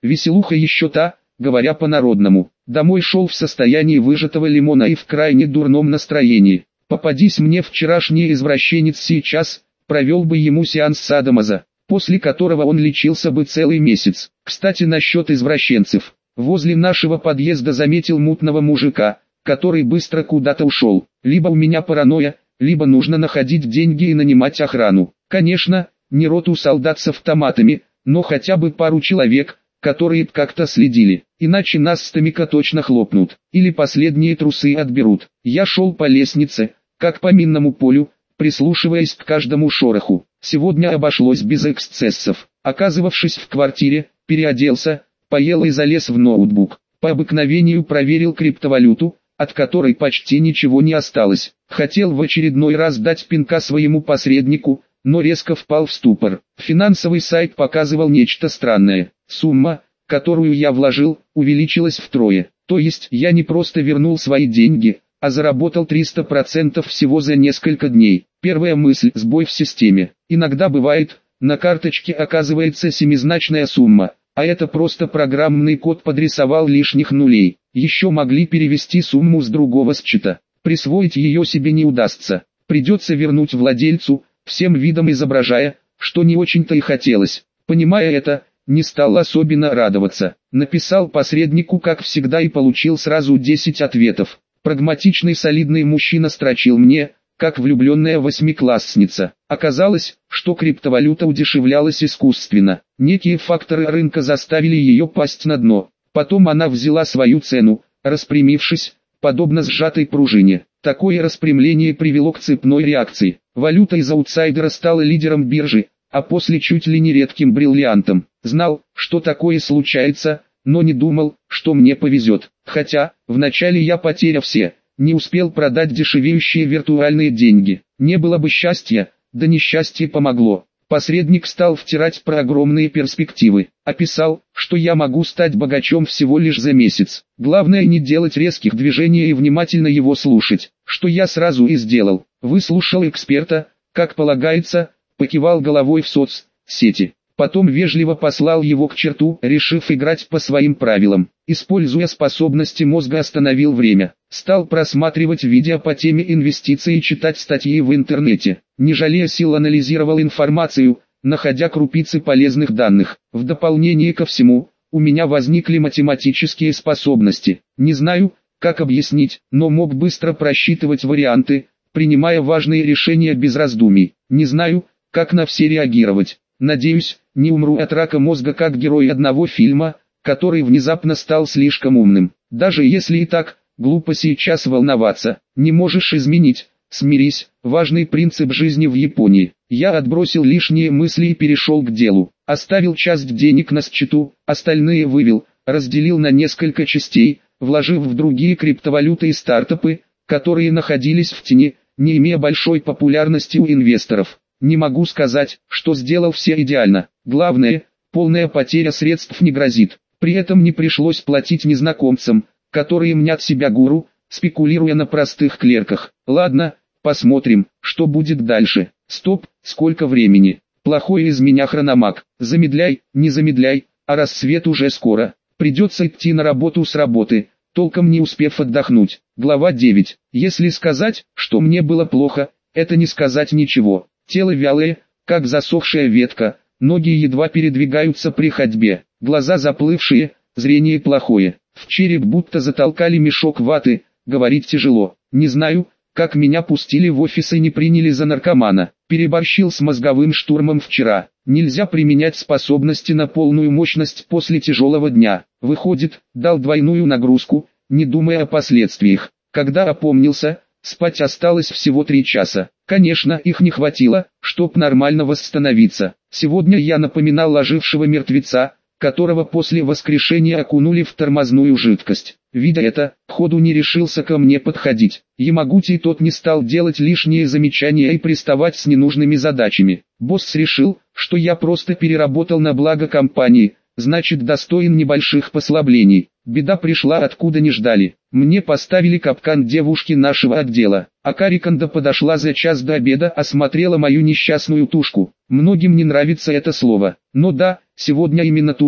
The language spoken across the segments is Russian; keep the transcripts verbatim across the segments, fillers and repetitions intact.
Веселуха еще та, говоря по-народному. Домой шел в состоянии выжатого лимона и в крайне дурном настроении. Попадись мне вчерашний извращенец сейчас, провел бы ему сеанс садомаза, после которого он лечился бы целый месяц. Кстати, насчет извращенцев. Возле нашего подъезда заметил мутного мужика, который быстро куда-то ушел. Либо у меня паранойя, либо нужно находить деньги и нанимать охрану. Конечно, не роту солдат с автоматами, но хотя бы пару человек, которые б как-то следили. Иначе нас с Томика точно хлопнут, или последние трусы отберут. Я шел по лестнице, как по минному полю, прислушиваясь к каждому шороху. Сегодня обошлось без эксцессов. Оказавшись в квартире, переоделся, поел и залез в ноутбук. По обыкновению проверил криптовалюту, от которой почти ничего не осталось. Хотел в очередной раз дать пинка своему посреднику, но резко впал в ступор. Финансовый сайт показывал нечто странное. Сумма, которую я вложил, увеличилась втрое. То есть я не просто вернул свои деньги, а заработал триста процентов всего за несколько дней. Первая мысль – сбой в системе. Иногда бывает, на карточке оказывается семизначная сумма, а это просто программный код подрисовал лишних нулей. Еще могли перевести сумму с другого счета. Присвоить ее себе не удастся. Придется вернуть владельцу, всем видом изображая, что не очень-то и хотелось. Понимая это, не стал особенно радоваться. Написал посреднику как всегда и получил сразу десять ответов. Прагматичный солидный мужчина строчил мне, как влюбленная восьмиклассница. Оказалось, что криптовалюта удешевлялась искусственно. Некие факторы рынка заставили ее пасть на дно. Потом она взяла свою цену, распрямившись, подобно сжатой пружине. Такое распрямление привело к цепной реакции. Валюта из аутсайдера стала лидером биржи, а после чуть ли не редким бриллиантом. Знал, что такое случается, но не думал, что мне повезет. Хотя, вначале я потерял все, не успел продать дешевеющие виртуальные деньги. Не было бы счастья, да несчастье помогло. Посредник стал втирать про огромные перспективы. Описал, что я могу стать богачом всего лишь за месяц. Главное не делать резких движений и внимательно его слушать, что я сразу и сделал. Выслушал эксперта, как полагается, покивал головой в соцсети. Потом вежливо послал его к черту, решив играть по своим правилам. Используя способности мозга, остановил время. Стал просматривать видео по теме инвестиций и читать статьи в интернете. Не жалея сил анализировал информацию, находя крупицы полезных данных. В дополнение ко всему, у меня возникли математические способности. Не знаю, как объяснить, но мог быстро просчитывать варианты, принимая важные решения без раздумий. Не знаю, как на все реагировать. Надеюсь, не умру от рака мозга как герой одного фильма, который внезапно стал слишком умным. Даже если и так, глупо сейчас волноваться. Не можешь изменить, смирись. Важный принцип жизни в Японии. Я отбросил лишние мысли и перешел к делу. Оставил часть денег на счету, остальные вывел, разделил на несколько частей, вложив в другие криптовалюты и стартапы, которые находились в тени, не имея большой популярности у инвесторов. Не могу сказать, что сделал все идеально. Главное, полная потеря средств не грозит. При этом не пришлось платить незнакомцам, которые мнят себя гуру, спекулируя на простых клерках. Ладно, посмотрим, что будет дальше. Стоп, сколько времени. Плохой из меня хрономаг. Замедляй, не замедляй, а рассвет уже скоро. Придется идти на работу с работы, толком не успев отдохнуть. Глава девять. Если сказать, что мне было плохо, это не сказать ничего. Тело вялое, как засохшая ветка, ноги едва передвигаются при ходьбе, глаза заплывшие, зрение плохое. В череп будто затолкали мешок ваты, говорить тяжело. Не знаю, как меня пустили в офис и не приняли за наркомана. Переборщил с мозговым штурмом вчера. Нельзя применять способности на полную мощность после тяжелого дня. Выходит, дал двойную нагрузку, не думая о последствиях. Когда опомнился, спать осталось всего три часа. Конечно, их не хватило, чтоб нормально восстановиться. Сегодня я напоминал ожившего мертвеца, которого после воскрешения окунули в тормозную жидкость. Видя это, ходу не решился ко мне подходить. Ямагути тот не стал делать лишние замечания и приставать с ненужными задачами. Босс решил, что я просто переработал на благо компании, значит достоин небольших послаблений. Беда пришла откуда не ждали. Мне поставили капкан девушки нашего отдела. А Кариканда подошла за час до обеда, осмотрела мою несчастную тушку. Многим не нравится это слово. Но да, сегодня именно тушка,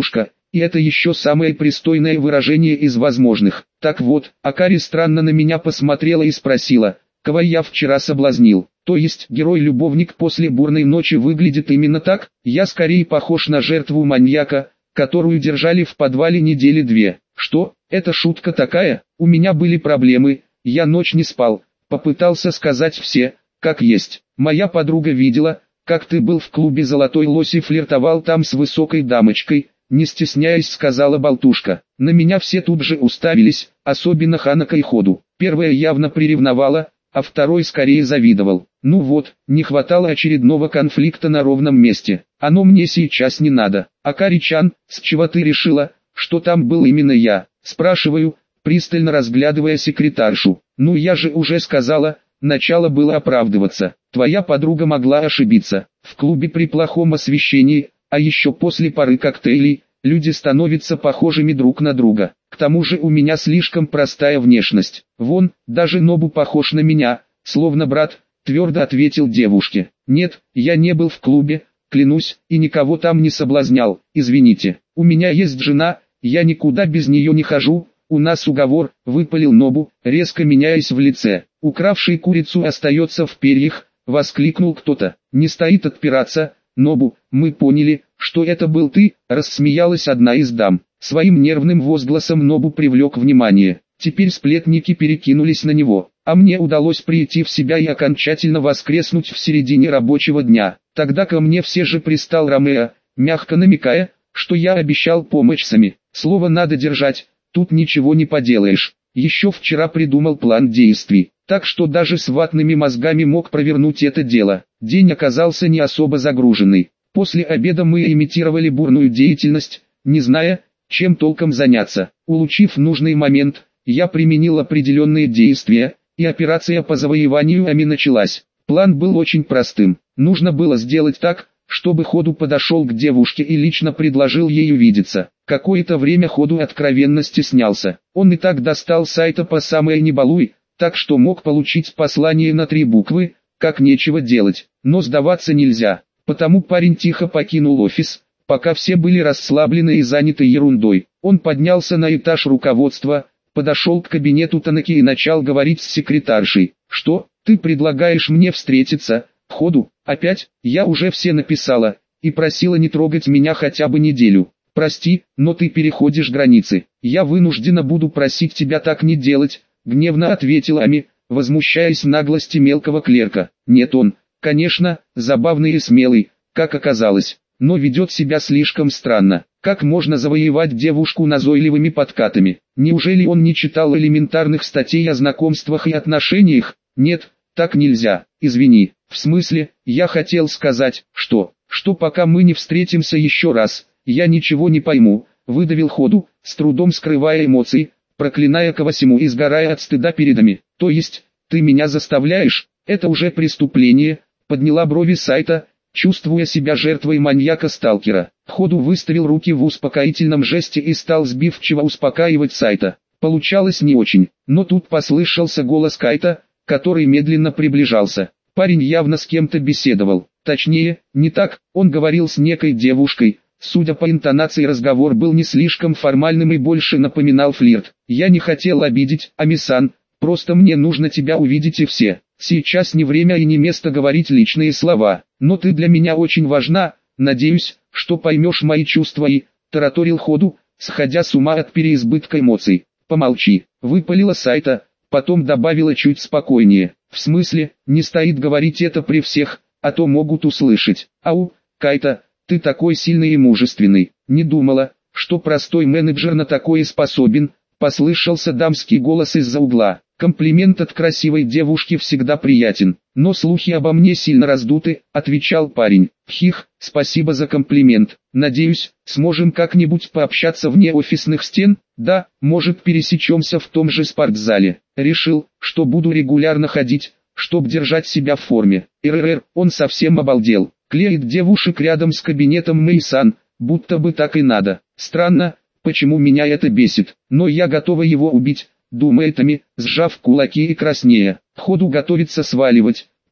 и это еще самое пристойное выражение из возможных. Так вот, Акари странно на меня посмотрела и спросила, кого я вчера соблазнил. То есть герой-любовник после бурной ночи выглядит именно так? Я скорее похож на жертву маньяка, которую держали в подвале недели две. Что, это шутка такая? У меня были проблемы, я ночь не спал. Попытался сказать все, как есть. Моя подруга видела, как ты был в клубе «Золотой лось» и флиртовал там с высокой дамочкой, не стесняясь сказала болтушка. На меня все тут же уставились, особенно Ханако и Ходу. Первая явно приревновала, а второй скорее завидовал. Ну вот, не хватало очередного конфликта на ровном месте. Оно мне сейчас не надо. Акари-чан, с чего ты решила, что там был именно я? Спрашиваю, пристально разглядывая секретаршу. Ну я же уже сказала, начало было оправдываться. Твоя подруга могла ошибиться. В клубе при плохом освещении, а еще после пары коктейлей, люди становятся похожими друг на друга. К тому же у меня слишком простая внешность. Вон, даже Нобу похож на меня, словно брат, твердо ответил девушке. Нет, я не был в клубе, клянусь, и никого там не соблазнял, извините. У меня есть жена, я никуда без нее не хожу, у нас уговор, выпалил Нобу, резко меняясь в лице. Укравший курицу остается в перьях, воскликнул кто-то. Не стоит отпираться, Нобу, мы поняли, что это был ты, рассмеялась одна из дам. Своим нервным возгласом Нобу привлек внимание. Теперь сплетники перекинулись на него, а мне удалось прийти в себя и окончательно воскреснуть в середине рабочего дня. Тогда ко мне все же пристал Ромео, мягко намекая, что я обещал помочь сами. Слово надо держать, тут ничего не поделаешь. Еще вчера придумал план действий, так что даже с ватными мозгами мог провернуть это дело. День оказался не особо загруженный. После обеда мы имитировали бурную деятельность, не зная, чем толком заняться. Улучив нужный момент, я применил определенные действия, и операция по завоеванию Ами началась. План был очень простым. Нужно было сделать так, чтобы Ходу подошел к девушке и лично предложил ей увидеться. Какое-то время Ходу откровенно стеснялся. Он и так достал сайта по самое не балуй, так что мог получить послание на три буквы, как нечего делать. Но сдаваться нельзя, потому парень тихо покинул офис, пока все были расслаблены и заняты ерундой. Он поднялся на этаж руководства, подошел к кабинету Танаки и начал говорить с секретаршей. «Что, ты предлагаешь мне встретиться, Ходу? Опять? Я уже все написала, и просила не трогать меня хотя бы неделю. Прости, но ты переходишь границы. Я вынуждена буду просить тебя так не делать», гневно ответила Ами, возмущаясь наглости мелкого клерка. Нет, он, конечно, забавный и смелый, как оказалось, но ведет себя слишком странно. Как можно завоевать девушку назойливыми подкатами? Неужели он не читал элементарных статей о знакомствах и отношениях? Нет, так нельзя, извини. В смысле, я хотел сказать, что, что пока мы не встретимся еще раз, я ничего не пойму, выдавил Ходу, с трудом скрывая эмоции, проклиная Кавасиму и сгорая от стыда перед Ами. То есть, ты меня заставляешь, это уже преступление, подняла брови Сайта, чувствуя себя жертвой маньяка-сталкера. Ходу выставил руки в успокоительном жесте и стал сбивчиво успокаивать Сайта. Получалось не очень, но тут послышался голос Кайта, который медленно приближался. Парень явно с кем-то беседовал. Точнее, не так, он говорил с некой девушкой. Судя по интонации, разговор был не слишком формальным и больше напоминал флирт. «Я не хотел обидеть, Ами-сан, просто мне нужно тебя увидеть и все. Сейчас не время и не место говорить личные слова, но ты для меня очень важна, надеюсь, что поймешь мои чувства и...» тараторил Ходу, сходя с ума от переизбытка эмоций. «Помолчи», выпалила Сайта, потом добавила чуть спокойнее. «В смысле, не стоит говорить это при всех, а то могут услышать. Ау, Кайта, ты такой сильный и мужественный. Не думала, что простой менеджер на такое способен», послышался дамский голос из-за угла. «Комплимент от красивой девушки всегда приятен, но слухи обо мне сильно раздуты», отвечал парень. «Хих, спасибо за комплимент. Надеюсь, сможем как-нибудь пообщаться вне офисных стен? Да, может, пересечемся в том же спортзале. Решил, что буду регулярно ходить, чтоб держать себя в форме». РРР, он совсем обалдел. Клеит девушек рядом с кабинетом Мэй-сан, будто бы так и надо. Странно, почему меня это бесит, но я готова его убить, думает Ами, сжав кулаки и краснея. Ходу готовится сваливать,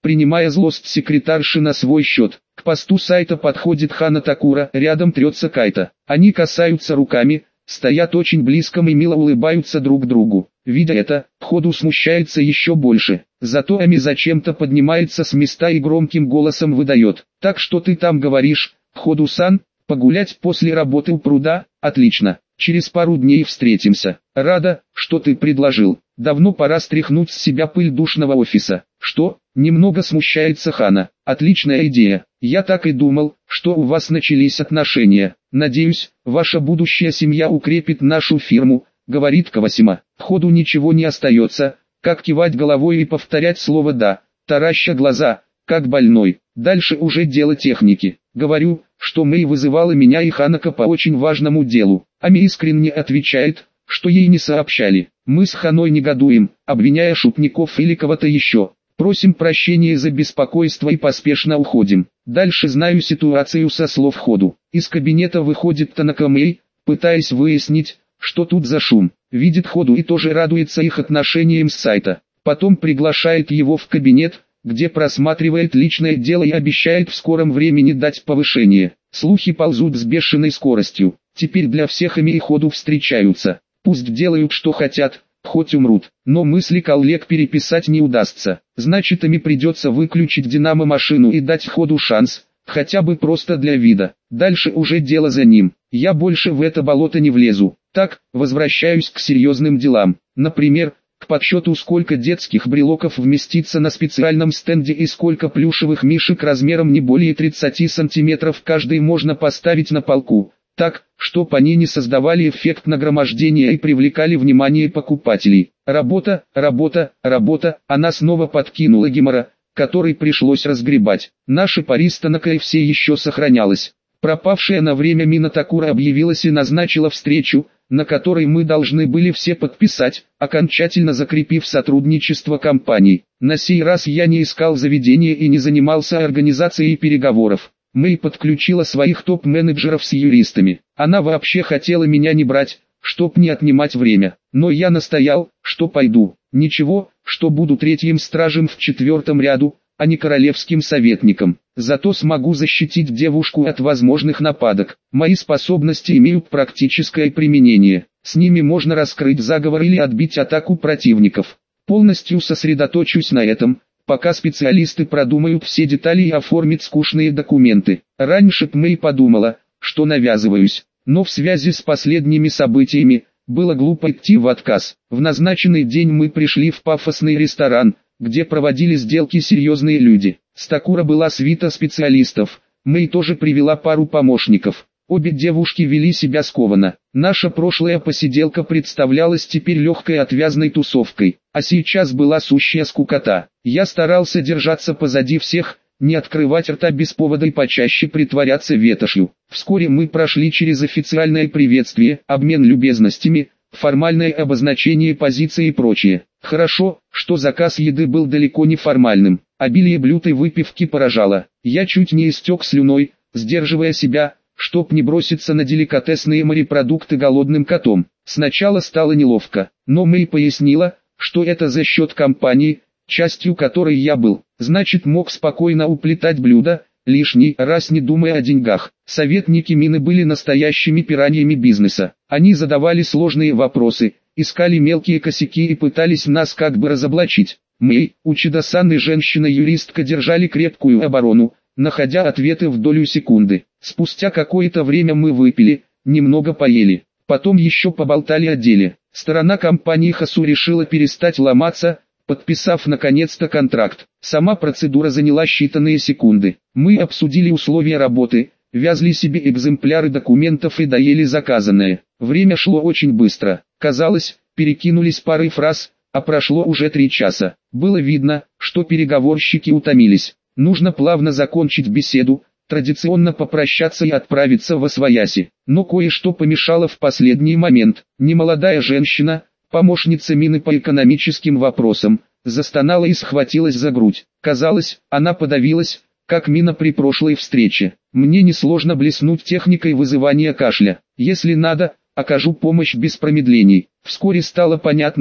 принимая злость секретарши на свой счет. К посту сайта подходит Хана Такура, рядом трется Кайта. Они касаются руками, стоят очень близко и мило улыбаются друг другу. Видя это, Ходу смущается еще больше. Зато Ами зачем-то поднимается с места и громким голосом выдает: «Так что ты там говоришь, Ходу-сан, погулять после работы у пруда? Отлично. Через пару дней встретимся. Рада, что ты предложил. Давно пора стряхнуть с себя пыль душного офиса». «Что?» — немного смущается Хана. «Отличная идея. Я так и думал, что у вас начались отношения. Надеюсь, ваша будущая семья укрепит нашу фирму», — говорит Кавасима. Ходу ничего не остается, как кивать головой и повторять слово «да», тараща глаза, как больной. Дальше уже дело техники. Говорю, что Мэй вызывала меня и Ханако по очень важному делу. Ами искренне отвечает, что ей не сообщали. Мы с Ханой негодуем, обвиняя шутников или кого-то еще. Просим прощения за беспокойство и поспешно уходим. Дальше знаю ситуацию со слов Ходу. Из кабинета выходит Танака Мэй, пытаясь выяснить, что тут за шум. Видит Ходу и тоже радуется их отношениям с сайта. Потом приглашает его в кабинет, где просматривает личное дело и обещает в скором времени дать повышение. Слухи ползут с бешеной скоростью. Теперь для всех Ами и Ходу встречаются. Пусть делают что хотят, хоть умрут. Но мысли коллег переписать не удастся. Значит, Ами придется выключить динамо-машину и дать Ходу шанс, хотя бы просто для вида. Дальше уже дело за ним. Я больше в это болото не влезу. Так, возвращаюсь к серьезным делам. Например, к подсчету, сколько детских брелоков вместится на специальном стенде и сколько плюшевых мишек размером не более тридцати сантиметров каждый можно поставить на полку, так, чтоб они не создавали эффект нагромождения и привлекали внимание покупателей. Работа, работа, работа, она снова подкинула гемора, который пришлось разгребать. Наша париста на ка эф си еще сохранялась. Пропавшая на время Мина Такура объявилась и назначила встречу, на которой мы должны были все подписать, окончательно закрепив сотрудничество компаний. На сей раз я не искал заведения и не занимался организацией переговоров. Мэй подключила своих топ-менеджеров с юристами. Она вообще хотела меня не брать, чтоб не отнимать время. Но я настоял, что пойду. Ничего, что буду третьим стражем в четвертом ряду, а не королевским советником. Зато смогу защитить девушку от возможных нападок. Мои способности имеют практическое применение. С ними можно раскрыть заговор или отбить атаку противников. Полностью сосредоточусь на этом, пока специалисты продумают все детали и оформят скучные документы. Раньше Мэй подумала, что навязываюсь, но в связи с последними событиями, было глупо идти в отказ. В назначенный день мы пришли в пафосный ресторан, где проводили сделки серьезные люди. С Такура была свита специалистов, Мэй тоже привела пару помощников. Обе девушки вели себя скованно. Наша прошлая посиделка представлялась теперь легкой отвязной тусовкой, а сейчас была сущая скукота. Я старался держаться позади всех, не открывать рта без повода и почаще притворяться ветошью. Вскоре мы прошли через официальное приветствие, обмен любезностями, формальное обозначение позиции и прочее. Хорошо, что заказ еды был далеко не формальным. Обилие блюд и выпивки поражало. Я чуть не истек слюной, сдерживая себя, чтоб не броситься на деликатесные морепродукты голодным котом. Сначала стало неловко, но Мэй пояснила, что это за счет компании, частью которой я был. Значит, мог спокойно уплетать блюда, лишний раз не думая о деньгах. Советники Мины были настоящими пираньями бизнеса. Они задавали сложные вопросы, искали мелкие косяки и пытались нас как бы разоблачить. Мэй, Учида-сан и женщина-юристка держали крепкую оборону, находя ответы в долю секунды. Спустя какое-то время мы выпили, немного поели. Потом еще поболтали о деле. Сторона компании Хасу решила перестать ломаться, подписав наконец-то контракт. Сама процедура заняла считанные секунды. Мы обсудили условия работы, вязли себе экземпляры документов и доели заказанное. Время шло очень быстро. Казалось, перекинулись парой фраз, а прошло уже три часа. Было видно, что переговорщики утомились. Нужно плавно закончить беседу, традиционно попрощаться и отправиться восвояси. Но кое-что помешало в последний момент. Немолодая женщина, помощница Мины по экономическим вопросам, застонала и схватилась за грудь. Казалось, она подавилась, как Мина при прошлой встрече. Мне несложно блеснуть техникой вызывания кашля. Если надо, окажу помощь без промедлений. Вскоре стало понятно,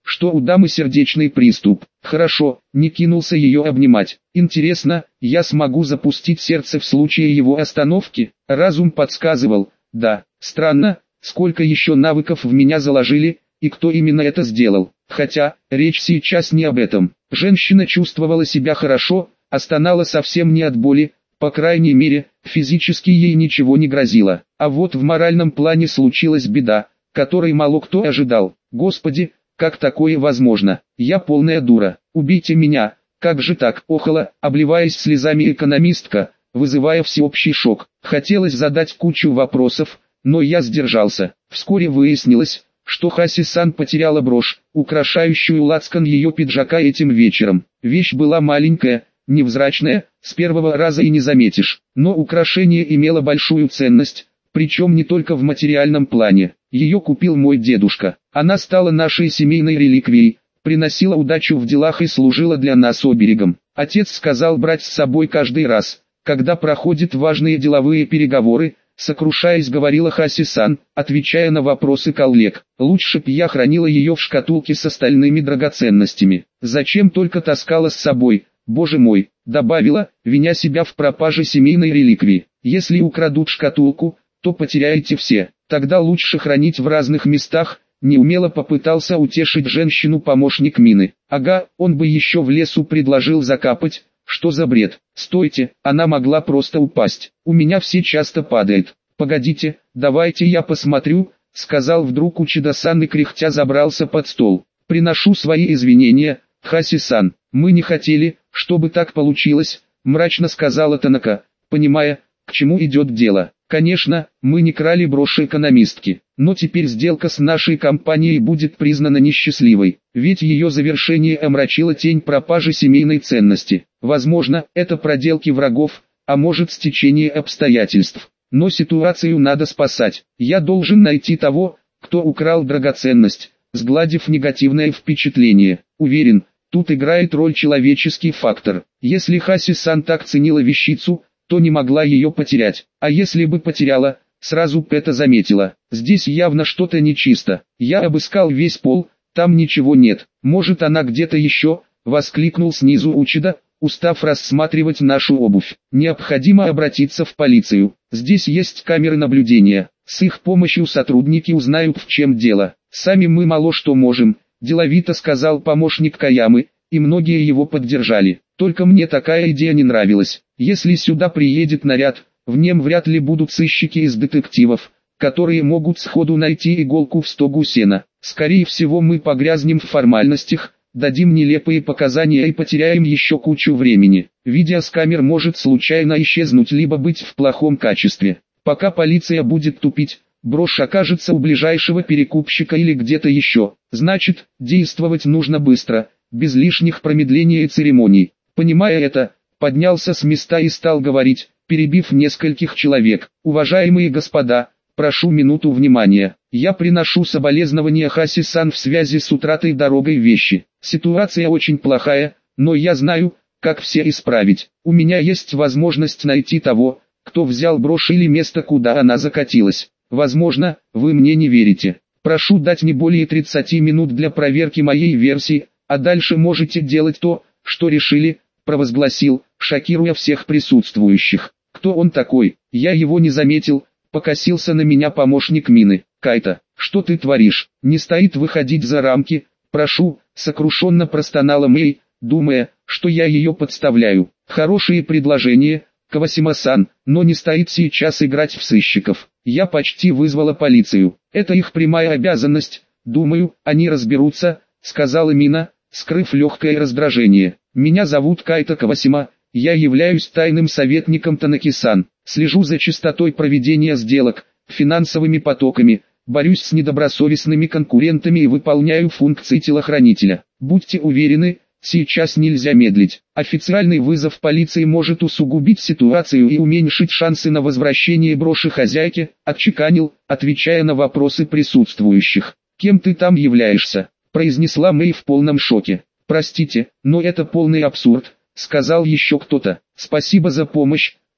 что у дамы сердечный приступ. Хорошо, не кинулся ее обнимать. Интересно, я смогу запустить сердце в случае его остановки? Разум подсказывал, да. Странно, сколько еще навыков в меня заложили, и кто именно это сделал. Хотя, речь сейчас не об этом. Женщина чувствовала себя хорошо, а стонала совсем не от боли, по крайней мере, физически ей ничего не грозило. А вот в моральном плане случилась беда, которой мало кто ожидал. Господи, как такое возможно? Я полная дура. Убейте меня. Как же так? Охала, обливаясь слезами экономистка, вызывая всеобщий шок. Хотелось задать кучу вопросов, но я сдержался. Вскоре выяснилось, что Хаси-сан потеряла брошь, украшающую лацкан ее пиджака этим вечером. Вещь была маленькая, невзрачная, с первого раза и не заметишь. Но украшение имело большую ценность, причем не только в материальном плане. Ее купил мой дедушка. Она стала нашей семейной реликвией, приносила удачу в делах и служила для нас оберегом. Отец сказал брать с собой каждый раз, когда проходят важные деловые переговоры, сокрушаясь, говорила Хаси-сан, отвечая на вопросы коллег. Лучше б я хранила ее в шкатулке с остальными драгоценностями. Зачем только таскала с собой, боже мой, добавила, виня себя в пропаже семейной реликвии. Если украдут шкатулку, то потеряете все. Тогда лучше хранить в разных местах. Неумело попытался утешить женщину помощник Мины. Ага, он бы еще в лесу предложил закапать. Что за бред? Стойте, она могла просто упасть. У меня все часто падает. Погодите, давайте я посмотрю, сказал вдруг Учида-сан и кряхтя забрался под стол. Приношу свои извинения, Хаси-сан. Мы не хотели, чтобы так получилось, мрачно сказала Танака, понимая, к чему идет дело. Конечно, мы не крали броши экономистки, но теперь сделка с нашей компанией будет признана несчастливой, ведь ее завершение омрачило тень пропажи семейной ценности. Возможно, это проделки врагов, а может стечение обстоятельств. Но ситуацию надо спасать. Я должен найти того, кто украл драгоценность, сгладив негативное впечатление. Уверен, тут играет роль человеческий фактор. Если Хаси-сан так ценила вещицу, то не могла ее потерять. А если бы потеряла, сразу б это заметила. Здесь явно что-то нечисто. Я обыскал весь пол, там ничего нет. Может она где-то еще, воскликнул снизу Учида, устав рассматривать нашу обувь. Необходимо обратиться в полицию. Здесь есть камеры наблюдения. С их помощью сотрудники узнают, в чем дело. Сами мы мало что можем, деловито сказал помощник Каямы, и многие его поддержали. Только мне такая идея не нравилась. Если сюда приедет наряд, в нем вряд ли будут сыщики из детективов, которые могут сходу найти иголку в стогу сена. Скорее всего мы погрязнем в формальностях, дадим нелепые показания и потеряем еще кучу времени. Видеоскамер может случайно исчезнуть либо быть в плохом качестве. Пока полиция будет тупить, брошь окажется у ближайшего перекупщика или где-то еще. Значит, действовать нужно быстро, без лишних промедлений и церемоний. Понимая это, поднялся с места и стал говорить, перебив нескольких человек. Уважаемые господа, прошу минуту внимания. Я приношу соболезнования Хаси-сан в связи с утратой дорогой вещи. Ситуация очень плохая, но я знаю, как все исправить. У меня есть возможность найти того, кто взял брошь или место, куда она закатилась. Возможно, вы мне не верите. Прошу дать не более тридцати минут для проверки моей версии, а дальше можете делать то, что решили, провозгласил, шокируя всех присутствующих. Кто он такой? Я его не заметил, покосился на меня помощник Мины. Кайта, что ты творишь? Не стоит выходить за рамки, прошу, сокрушенно простонала Мэй, думая, что я ее подставляю. Хорошие предложения, Кавасима-сан, но не стоит сейчас играть в сыщиков. Я почти вызвала полицию. Это их прямая обязанность, думаю, они разберутся, сказала Мина, скрыв легкое раздражение. Меня зовут Кайта Кавасима, я являюсь тайным советником Танаки-сан, слежу за чистотой проведения сделок, финансовыми потоками, борюсь с недобросовестными конкурентами и выполняю функции телохранителя. Будьте уверены, сейчас нельзя медлить. Официальный вызов полиции может усугубить ситуацию и уменьшить шансы на возвращение броши хозяйке, отчеканил, отвечая на вопросы присутствующих. «Кем ты там являешься?» – произнесла Мэй в полном шоке. «Простите, но это полный абсурд», — сказал еще кто-то. «Спасибо за помощь»,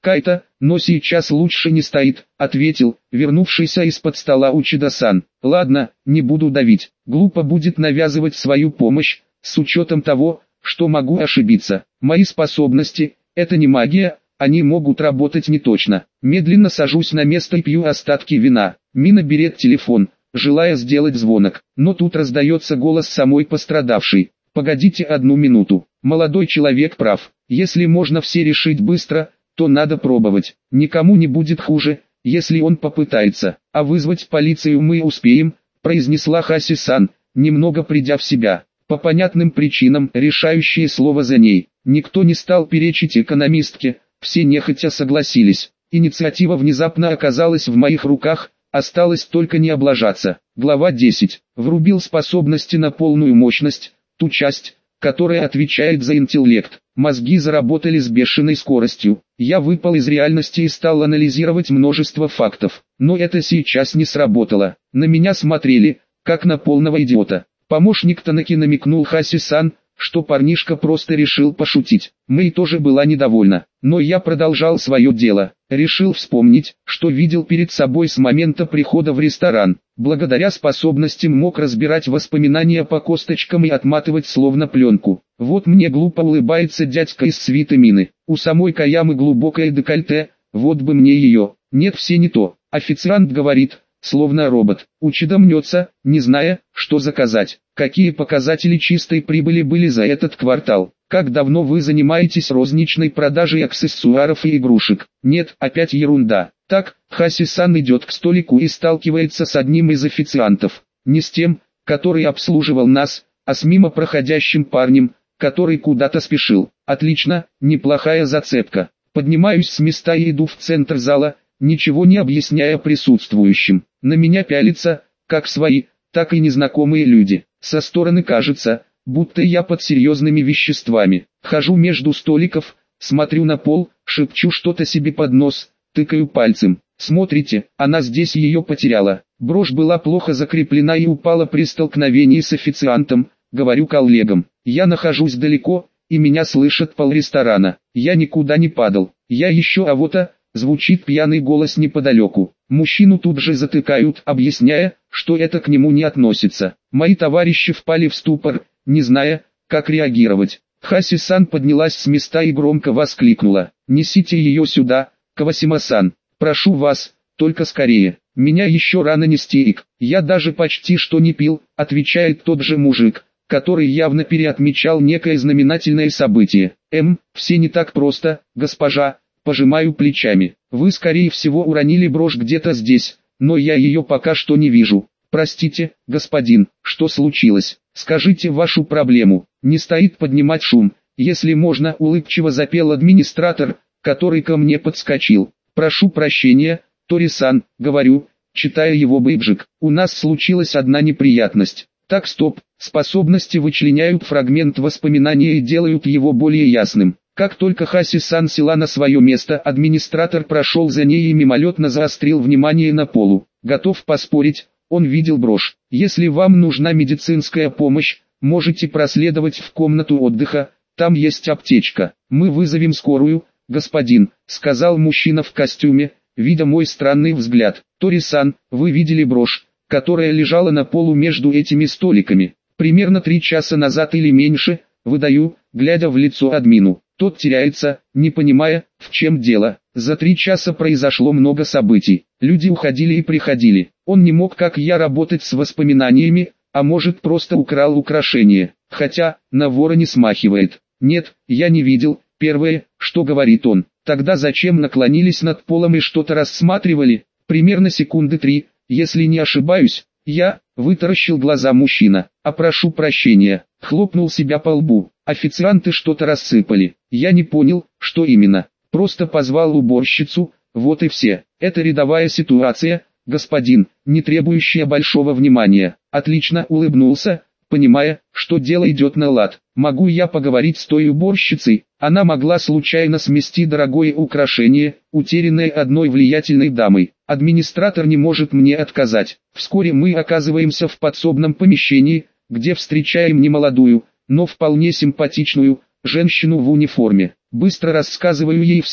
Кайта, но сейчас лучше не стоит, ответил, вернувшийся из-под стола Учида-сан. Ладно, не буду давить. Глупо будет навязывать свою помощь, с учетом того, что могу ошибиться. Мои способности – это не магия, они могут работать неточно. Медленно сажусь на место и пью остатки вина. Мина берет телефон, желая сделать звонок, но тут раздается голос самой пострадавшей. «Погодите одну минуту. Молодой человек прав. Если можно все решить быстро, то надо пробовать. Никому не будет хуже, если он попытается. А вызвать полицию мы успеем», произнесла Хаси-сан, немного придя в себя. По понятным причинам, решающее слово за ней. Никто не стал перечить экономистке, все нехотя согласились. Инициатива внезапно оказалась в моих руках, осталось только не облажаться. Глава десять. Врубил способности на полную мощность, ту часть, которая отвечает за интеллект. Мозги заработали с бешеной скоростью. Я выпал из реальности и стал анализировать множество фактов. Но это сейчас не сработало. На меня смотрели, как на полного идиота. Помощник Танаки намекнул Хаси-сан, что парнишка просто решил пошутить. Мэй тоже была недовольна, но я продолжал свое дело. Решил вспомнить, что видел перед собой с момента прихода в ресторан. Благодаря способностям мог разбирать воспоминания по косточкам и отматывать словно пленку. Вот мне глупо улыбается дядька из свиты Мины. У самой Каямы глубокое декольте, вот бы мне ее. Нет, все не то. Официант говорит, словно робот. Учида мнется, не зная, что заказать. Какие показатели чистой прибыли были за этот квартал? Как давно вы занимаетесь розничной продажей аксессуаров и игрушек? Нет, опять ерунда. Так, Хаси-сан идет к столику и сталкивается с одним из официантов. Не с тем, который обслуживал нас, а с мимо проходящим парнем, который куда-то спешил. Отлично, неплохая зацепка. Поднимаюсь с места и иду в центр зала, ничего не объясняя присутствующим. На меня пялятся, как свои, так и незнакомые люди. Со стороны кажется, будто я под серьезными веществами. Хожу между столиков, смотрю на пол, шепчу что-то себе под нос, тыкаю пальцем. Смотрите, она здесь ее потеряла. Брошь была плохо закреплена и упала при столкновении с официантом, говорю коллегам. Я нахожусь далеко, и меня слышат полресторана. Я никуда не падал. Я еще а-вот-а, звучит пьяный голос неподалеку. Мужчину тут же затыкают, объясняя, что это к нему не относится. Мои товарищи впали в ступор, не зная, как реагировать. Хаси-сан поднялась с места и громко воскликнула. «Несите ее сюда, Кавасима-сан. Прошу вас, только скорее. Меня еще рано нести их. Я даже почти что не пил», отвечает тот же мужик, который явно переотмечал некое знаменательное событие. «Эм, все не так просто, госпожа». Пожимаю плечами. Вы скорее всего уронили брошь где-то здесь, но я ее пока что не вижу. Простите, господин, что случилось? Скажите вашу проблему. Не стоит поднимать шум. Если можно, улыбчиво запел администратор, который ко мне подскочил. Прошу прощения, Тори-сан, говорю, читая его бейджик. У нас случилась одна неприятность. Так, стоп. Способности вычленяют фрагмент воспоминания и делают его более ясным. Как только Хаси-сан села на свое место, администратор прошел за ней и мимолетно заострил внимание на полу. Готов поспорить, он видел брошь. Если вам нужна медицинская помощь, можете проследовать в комнату отдыха, там есть аптечка. Мы вызовем скорую, господин, сказал мужчина в костюме, видя мой странный взгляд. Тори-сан, вы видели брошь, которая лежала на полу между этими столиками? Примерно три часа назад или меньше, выдаю, глядя в лицо админу. Тот теряется, не понимая, в чем дело. За три часа произошло много событий. Люди уходили и приходили. Он не мог, как я, работать с воспоминаниями, а может просто украл украшение. Хотя, на вора не смахивает. Нет, я не видел. Первое, что говорит он. Тогда зачем наклонились над полом и что-то рассматривали? Примерно секунды три, если не ошибаюсь. Я, вытаращил глаза мужчина. А прошу прощения, хлопнул себя по лбу. Официанты что-то рассыпали. Я не понял, что именно. Просто позвал уборщицу, вот и все. Это рядовая ситуация, господин, не требующая большого внимания. Отлично, улыбнулся, понимая, что дело идет на лад. Могу я поговорить с той уборщицей? Она могла случайно смести дорогое украшение, утерянное одной влиятельной дамой. Администратор не может мне отказать. Вскоре мы оказываемся в подсобном помещении, где встречаем немолодую, но вполне симпатичную, женщину в униформе. Быстро рассказываю ей все,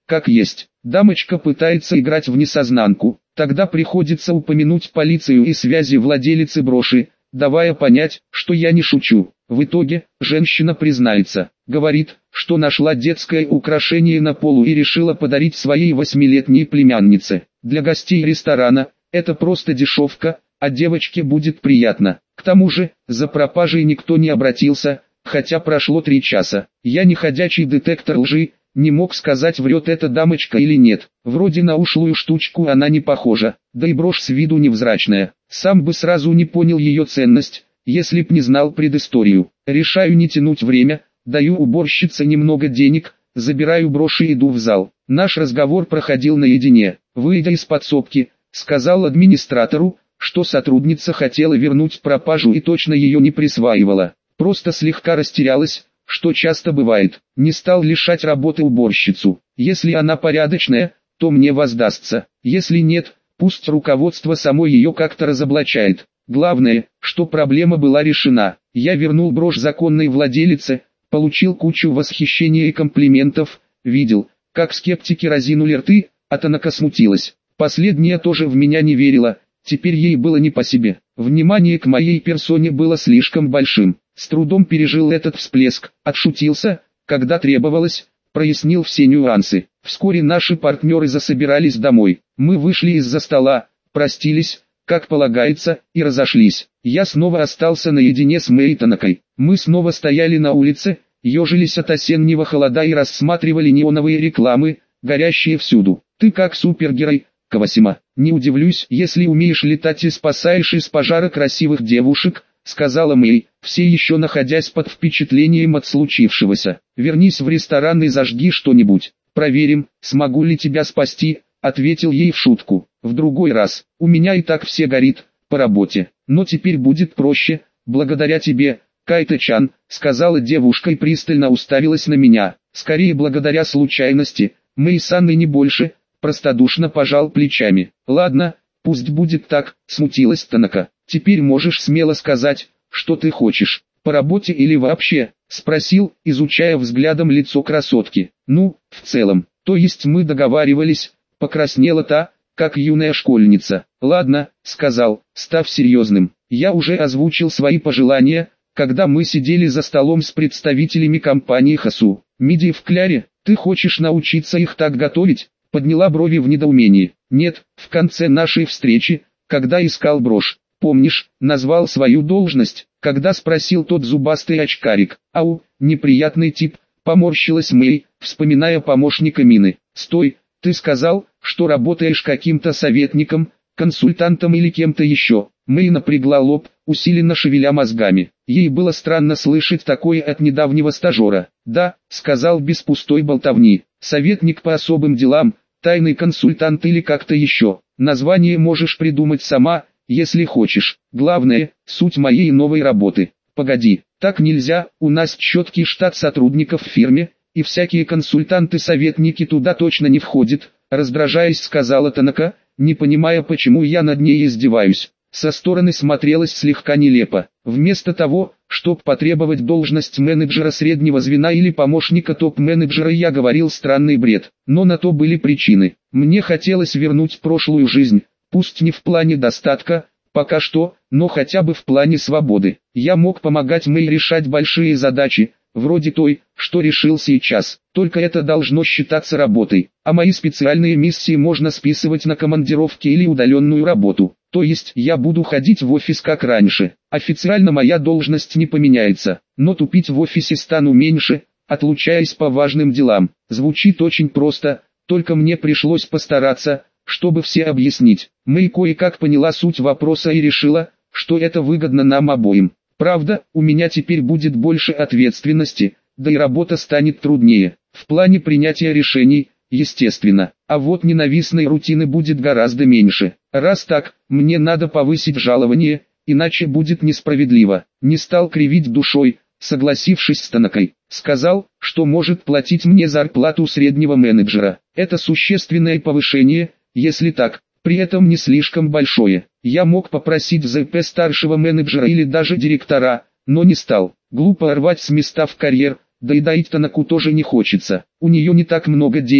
как есть. Дамочка пытается играть в несознанку, тогда приходится упомянуть полицию и связи владелицы броши, давая понять, что я не шучу. В итоге, женщина признается, говорит, что нашла детское украшение на полу и решила подарить своей восьмилетней племяннице. Для гостей ресторана это просто дешевка, а девочке будет приятно. К тому же, за пропажей никто не обратился, хотя прошло три часа. Я не ходячий детектор лжи, не мог сказать, врет эта дамочка или нет. Вроде на ушлую штучку она не похожа, да и брошь с виду невзрачная. Сам бы сразу не понял ее ценность, если б не знал предысторию. Решаю не тянуть время, даю уборщице немного денег, забираю брошь и иду в зал. Наш разговор проходил наедине. Выйдя из подсобки, сказал администратору, что сотрудница хотела вернуть пропажу и точно ее не присваивала. Просто слегка растерялась, что часто бывает. Не стал лишать работы уборщицу. Если она порядочная, то мне воздастся. Если нет, пусть руководство само ее как-то разоблачает. Главное, что проблема была решена. Я вернул брошь законной владелице, получил кучу восхищения и комплиментов, видел, как скептики разинули рты, а Танака смутилась. Последняя тоже в меня не верила, теперь ей было не по себе. Внимание к моей персоне было слишком большим. С трудом пережил этот всплеск, отшутился, когда требовалось, прояснил все нюансы. Вскоре наши партнеры засобирались домой. Мы вышли из-за стола, простились, как полагается, и разошлись. Я снова остался наедине с Мэй Танакой. Мы снова стояли на улице, ежились от осеннего холода и рассматривали неоновые рекламы, горящие всюду. Ты как супергерой, Кавасима. Не удивлюсь, если умеешь летать и спасаешь из пожара красивых девушек, сказала Мэй, все еще находясь под впечатлением от случившегося. Вернись в ресторан и зажги что-нибудь. Проверим, смогу ли тебя спасти, ответил ей в шутку. В другой раз, у меня и так все горит, по работе, но теперь будет проще, благодаря тебе, Кайта-чан, сказала девушка и пристально уставилась на меня. Скорее благодаря случайности, Мэй-сан и не больше, простодушно пожал плечами. Ладно, пусть будет так, смутилась Танака. Теперь можешь смело сказать, что ты хочешь, по работе или вообще, спросил, изучая взглядом лицо красотки. Ну, в целом, то есть мы договаривались, покраснела та, как юная школьница. Ладно, сказал, став серьезным. Я уже озвучил свои пожелания, когда мы сидели за столом с представителями компании Хасу. Мидии в кляре, ты хочешь научиться их так готовить? Подняла брови в недоумении. Нет, в конце нашей встречи, когда искал брошь. Помнишь, назвал свою должность, когда спросил тот зубастый очкарик. Ау, неприятный тип, поморщилась Мэй, вспоминая помощника Мины. Стой, ты сказал, что работаешь каким-то советником, консультантом или кем-то еще. Мэй напрягла лоб, усиленно шевеля мозгами. Ей было странно слышать такое от недавнего стажера. Да, сказал без пустой болтовни. Советник по особым делам, тайный консультант или как-то еще. Название можешь придумать сама, если хочешь. Главное, суть моей новой работы. Погоди, так нельзя, у нас четкий штат сотрудников в фирме, и всякие консультанты-советники туда точно не входят, раздражаясь, сказала Танака, не понимая, почему я над ней издеваюсь. Со стороны смотрелось слегка нелепо. Вместо того, чтобы потребовать должность менеджера среднего звена или помощника топ-менеджера, я говорил странный бред. Но на то были причины. Мне хотелось вернуть прошлую жизнь, пусть не в плане достатка, пока что, но хотя бы в плане свободы. Я мог помогать Мэй решать большие задачи, вроде той, что решил сейчас. Только это должно считаться работой, а мои специальные миссии можно списывать на командировки или удаленную работу. То есть я буду ходить в офис как раньше. Официально моя должность не поменяется, но тупить в офисе стану меньше, отлучаясь по важным делам. Звучит очень просто, только мне пришлось постараться, чтобы все объяснить. Мэй кое-как поняла суть вопроса и решила, что это выгодно нам обоим. Правда, у меня теперь будет больше ответственности, да и работа станет труднее. В плане принятия решений, естественно. А вот ненавистной рутины будет гораздо меньше. Раз так, мне надо повысить жалование, иначе будет несправедливо. Не стал кривить душой, согласившись с Танакой. Сказал, что может платить мне зарплату среднего менеджера. Это существенное повышение, если так, при этом не слишком большое. Я мог попросить ЗП старшего менеджера или даже директора, но не стал. Глупо рвать с места в карьер, да и доить Танаку тоже не хочется. У нее не так много денег,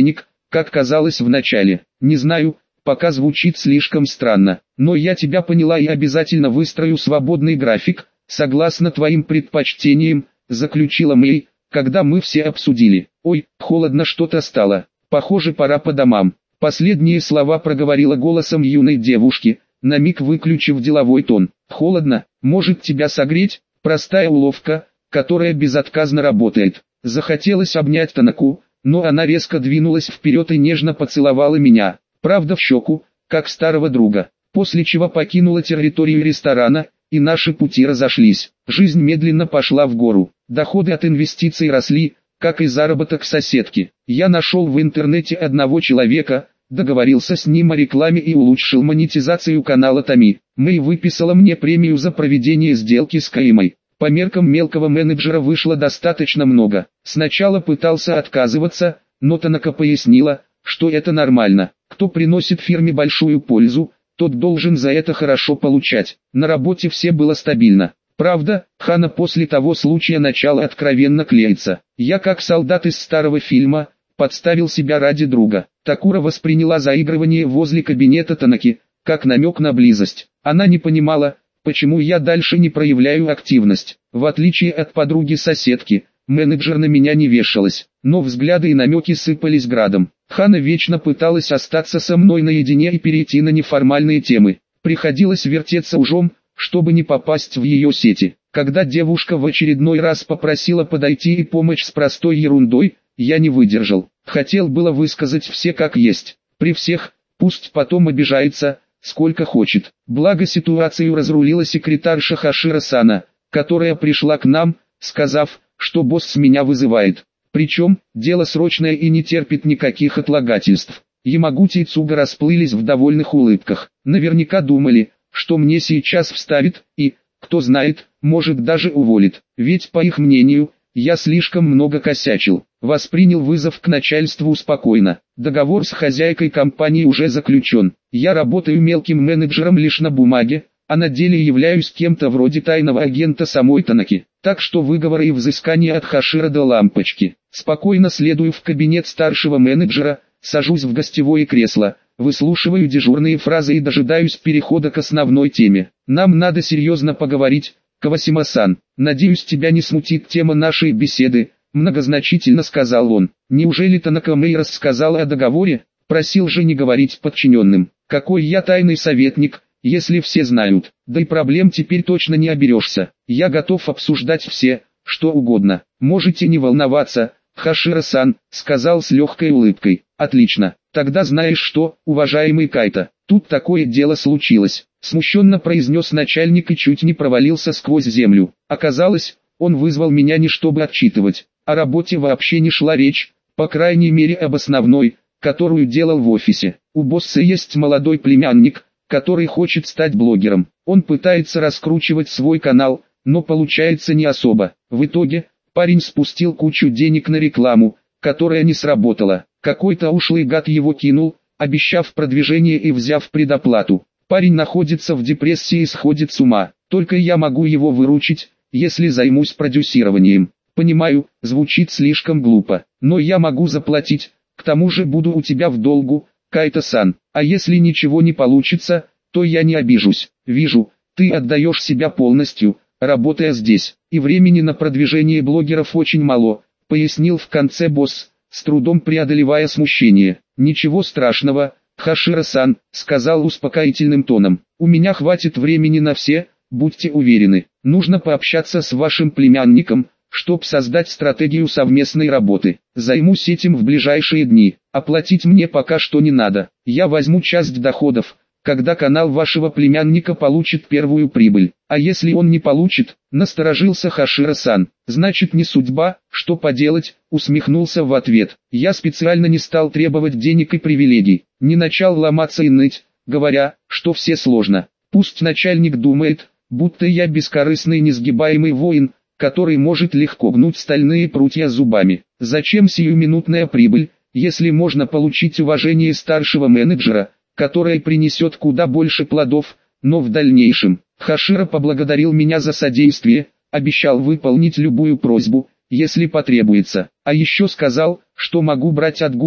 как казалось вначале. Не знаю, пока звучит слишком странно, но я тебя поняла и обязательно выстрою свободный график, согласно твоим предпочтениям, заключила Мэй, когда мы все обсудили. Ой, холодно что-то стало, похоже пора по домам. Последние слова проговорила голосом юной девушки, на миг выключив деловой тон. Холодно, может тебя согреть? Простая уловка, которая безотказно работает. Захотелось обнять Танаку, но она резко двинулась вперед и нежно поцеловала меня, правда в щеку, как старого друга, после чего покинула территорию ресторана, и наши пути разошлись. Жизнь медленно пошла в гору, доходы от инвестиций росли, как и заработок соседки. Я нашел в интернете одного человека, договорился с ним о рекламе и улучшил монетизацию канала Томи. Мэй выписала мне премию за проведение сделки с Каимой. По меркам мелкого менеджера вышло достаточно много. Сначала пытался отказываться, но Танака пояснила, что это нормально. Кто приносит фирме большую пользу, тот должен за это хорошо получать. На работе все было стабильно. Правда, Хана после того случая начала откровенно клеиться. Я как солдат из старого фильма, подставил себя ради друга. Такура восприняла заигрывание возле кабинета Танаки, как намек на близость. Она не понимала, почему я дальше не проявляю активность. В отличие от подруги-соседки, менеджер на меня не вешалась, но взгляды и намеки сыпались градом. Хана вечно пыталась остаться со мной наедине и перейти на неформальные темы. Приходилось вертеться ужом, чтобы не попасть в ее сети. Когда девушка в очередной раз попросила подойти и помочь с простой ерундой, я не выдержал. Хотел было высказать все как есть. При всех, пусть потом обижается, сколько хочет. Благо ситуацию разрулила секретарша Хашира-сана, которая пришла к нам, сказав, что босс меня вызывает. Причем, дело срочное и не терпит никаких отлагательств. Ямагути и Цуга расплылись в довольных улыбках. Наверняка думали, что мне сейчас вставит, и, кто знает, может даже уволит. Ведь по их мнению, я слишком много косячил. Воспринял вызов к начальству спокойно. Договор с хозяйкой компании уже заключен. Я работаю мелким менеджером лишь на бумаге, а на деле являюсь кем-то вроде тайного агента самой Танаки. Так что выговоры и взыскания от Хашира до лампочки. Спокойно следую в кабинет старшего менеджера, сажусь в гостевое кресло, выслушиваю дежурные фразы и дожидаюсь перехода к основной теме. Нам надо серьезно поговорить, Кавасима-сан. Надеюсь, тебя не смутит тема нашей беседы, многозначительно сказал он. Неужели Танака Мэй рассказала о договоре? Просил же не говорить подчиненным. Какой я тайный советник, если все знают. Да и проблем теперь точно не оберешься. Я готов обсуждать все, что угодно. Можете не волноваться, Хашира-сан, сказал с легкой улыбкой. Отлично. Тогда знаешь что, уважаемый Кайта, тут такое дело случилось. Смущенно произнес начальник и чуть не провалился сквозь землю. Оказалось, он вызвал меня не чтобы отчитывать. О работе вообще не шла речь, по крайней мере об основной, которую делал в офисе. У босса есть молодой племянник, который хочет стать блогером. Он пытается раскручивать свой канал, но получается не особо. В итоге, парень спустил кучу денег на рекламу, которая не сработала. Какой-то ушлый гад его кинул, обещав продвижение и взяв предоплату. Парень находится в депрессии и сходит с ума. Только я могу его выручить, если займусь продюсированием. Понимаю, звучит слишком глупо, но я могу заплатить, к тому же буду у тебя в долгу, Кайта-сан. А если ничего не получится, то я не обижусь. Вижу, ты отдаешь себя полностью, работая здесь, и времени на продвижение блогеров очень мало, пояснил в конце босс, с трудом преодолевая смущение. Ничего страшного, Хашира-сан, сказал успокоительным тоном. У меня хватит времени на все, будьте уверены. Нужно пообщаться с вашим племянником, чтобы создать стратегию совместной работы. Займусь этим в ближайшие дни. Оплатить мне пока что не надо. Я возьму часть доходов, когда канал вашего племянника получит первую прибыль. А если он не получит, насторожился Хашира-сан. Значит не судьба, что поделать, усмехнулся в ответ. Я специально не стал требовать денег и привилегий. Не начал ломаться и ныть, говоря, что все сложно. Пусть начальник думает, будто я бескорыстный несгибаемый воин, который может легко гнуть стальные прутья зубами. Зачем сиюминутная прибыль, если можно получить уважение старшего менеджера, которое принесет куда больше плодов, но в дальнейшем. Хашира поблагодарил меня за содействие, обещал выполнить любую просьбу, если потребуется. А еще сказал, что могу брать отгулы,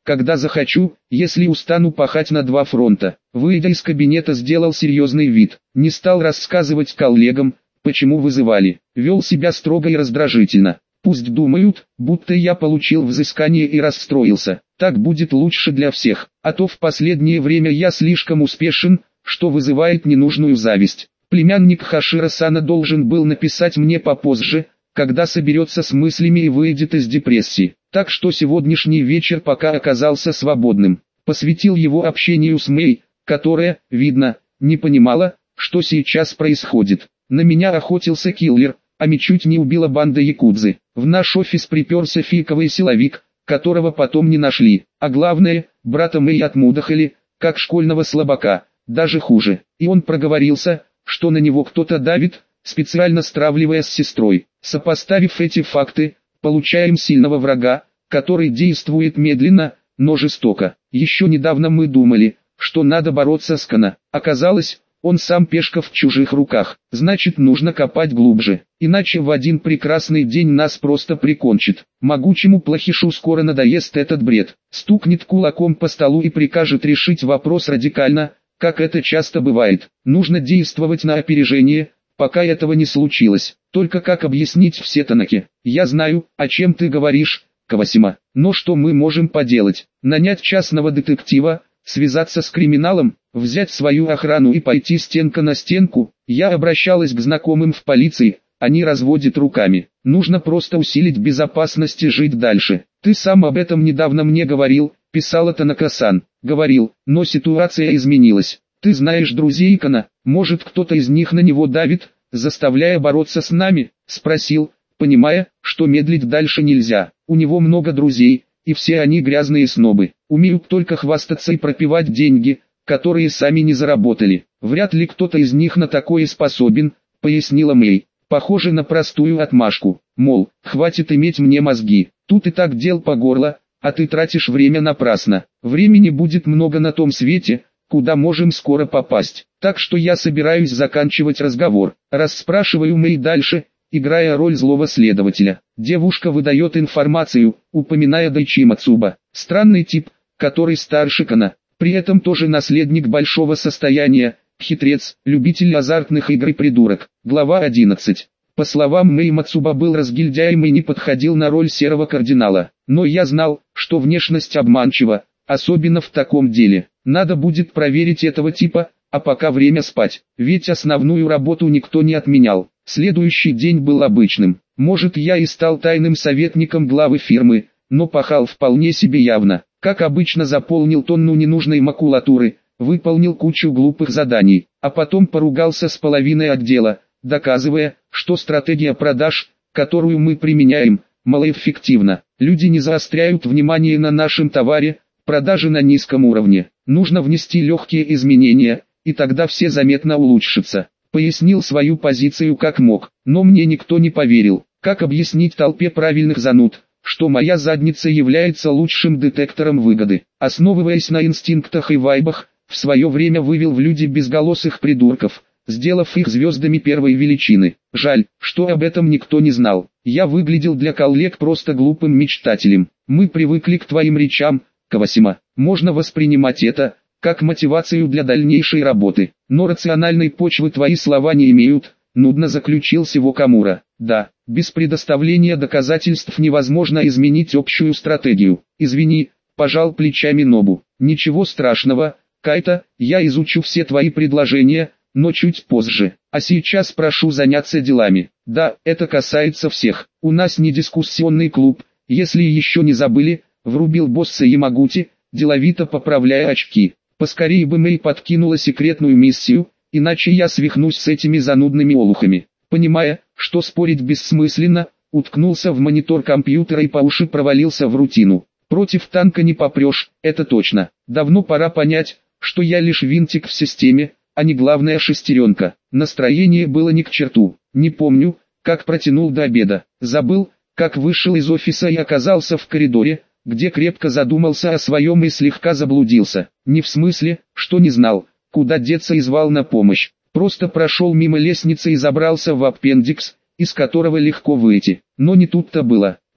когда захочу, если устану пахать на два фронта. Выйдя из кабинета, сделал серьезный вид, не стал рассказывать коллегам, почему вызывали, вел себя строго и раздражительно. Пусть думают, будто я получил взыскание и расстроился, так будет лучше для всех, а то в последнее время я слишком успешен, что вызывает ненужную зависть. Племянник Хашира-сана должен был написать мне попозже, когда соберется с мыслями и выйдет из депрессии, так что сегодняшний вечер пока оказался свободным. Посвятил его общению с Мэй, которая, видно, не понимала, что сейчас происходит. На меня охотился киллер, а меня чуть не убила банда якудзы. В наш офис приперся фейковый силовик, которого потом не нашли. А главное, брата Мэй отмудохали, как школьного слабака, даже хуже. И он проговорился, что на него кто-то давит, специально стравливая с сестрой. Сопоставив эти факты, получаем сильного врага, который действует медленно, но жестоко. Еще недавно мы думали, что надо бороться с Кана. Оказалось, он сам пешка в чужих руках. Значит, нужно копать глубже, иначе в один прекрасный день нас просто прикончит. Могучему плохишу скоро надоест этот бред. Стукнет кулаком по столу и прикажет решить вопрос радикально, как это часто бывает. Нужно действовать на опережение, пока этого не случилось. Только как объяснить все Танаки? Я знаю, о чем ты говоришь, Кавасима. Но что мы можем поделать? Нанять частного детектива, связаться с криминалом, взять свою охрану и пойти стенка на стенку? Я обращалась к знакомым в полиции, они разводят руками. Нужно просто усилить безопасность и жить дальше. Ты сам об этом недавно мне говорил, писала Танака-сан. Говорил, но ситуация изменилась. Ты знаешь друзей Кана, может кто-то из них на него давит, заставляя бороться с нами? Спросил, понимая, что медлить дальше нельзя. У него много друзей, и все они грязные снобы, умеют только хвастаться и пропивать деньги, которые сами не заработали. Вряд ли кто-то из них на такое способен, пояснила Мэй. Похоже на простую отмашку, мол, хватит иметь мне мозги, тут и так дел по горло, а ты тратишь время напрасно. Времени будет много на том свете, куда можем скоро попасть. Так что я собираюсь заканчивать разговор. Расспрашиваю Мэй дальше, играя роль злого следователя. Девушка выдает информацию, упоминая Дайчи Мацуба. Странный тип, который старше Кана, при этом тоже наследник большого состояния, хитрец, любитель азартных игр и придурок. Глава одиннадцать. По словам Мэй, Мацуба был разгильдяем и не подходил на роль серого кардинала. Но я знал, что внешность обманчива, особенно в таком деле. Надо будет проверить этого типа, а пока время спать, ведь основную работу никто не отменял. Следующий день был обычным. Может, я и стал тайным советником главы фирмы, но пахал вполне себе явно. Как обычно, заполнил тонну ненужной макулатуры, выполнил кучу глупых заданий, а потом поругался с половиной отдела, доказывая, что стратегия продаж, которую мы применяем, малоэффективна. Люди не заостряют внимание на нашем товаре, продажи на низком уровне. Нужно внести легкие изменения, и тогда все заметно улучшатся. Пояснил свою позицию как мог, но мне никто не поверил. Как объяснить толпе правильных зануд, что моя задница является лучшим детектором выгоды? Основываясь на инстинктах и вайбах, в свое время вывел в люди безголосых придурков, сделав их звездами первой величины. Жаль, что об этом никто не знал. Я выглядел для коллег просто глупым мечтателем. Мы привыкли к твоим речам, Кавасима. Можно воспринимать это как мотивацию для дальнейшей работы, но рациональной почвы твои слова не имеют, нудно заключил Сивокамура. Да, без предоставления доказательств невозможно изменить общую стратегию. Извини, пожал плечами Нобу. Ничего страшного, Кайта, я изучу все твои предложения, но чуть позже. А сейчас прошу заняться делами. Да, это касается всех. У нас не дискуссионный клуб, если еще не забыли, врубил босса Ямагути, деловито поправляя очки. Поскорее бы Мэй подкинула секретную миссию, иначе я свихнусь с этими занудными олухами. Понимая, что спорить бессмысленно, уткнулся в монитор компьютера и по уши провалился в рутину. Против танка не попрешь, это точно. Давно пора понять, что я лишь винтик в системе, а не главная шестеренка. Настроение было ни к черту. Не помню, как протянул до обеда. Забыл, как вышел из офиса и оказался в коридоре, где крепко задумался о своем и слегка заблудился. Не в смысле, что не знал, куда деться и звал на помощь. Просто прошел мимо лестницы и забрался в аппендикс, из которого легко выйти. Но не тут-то было.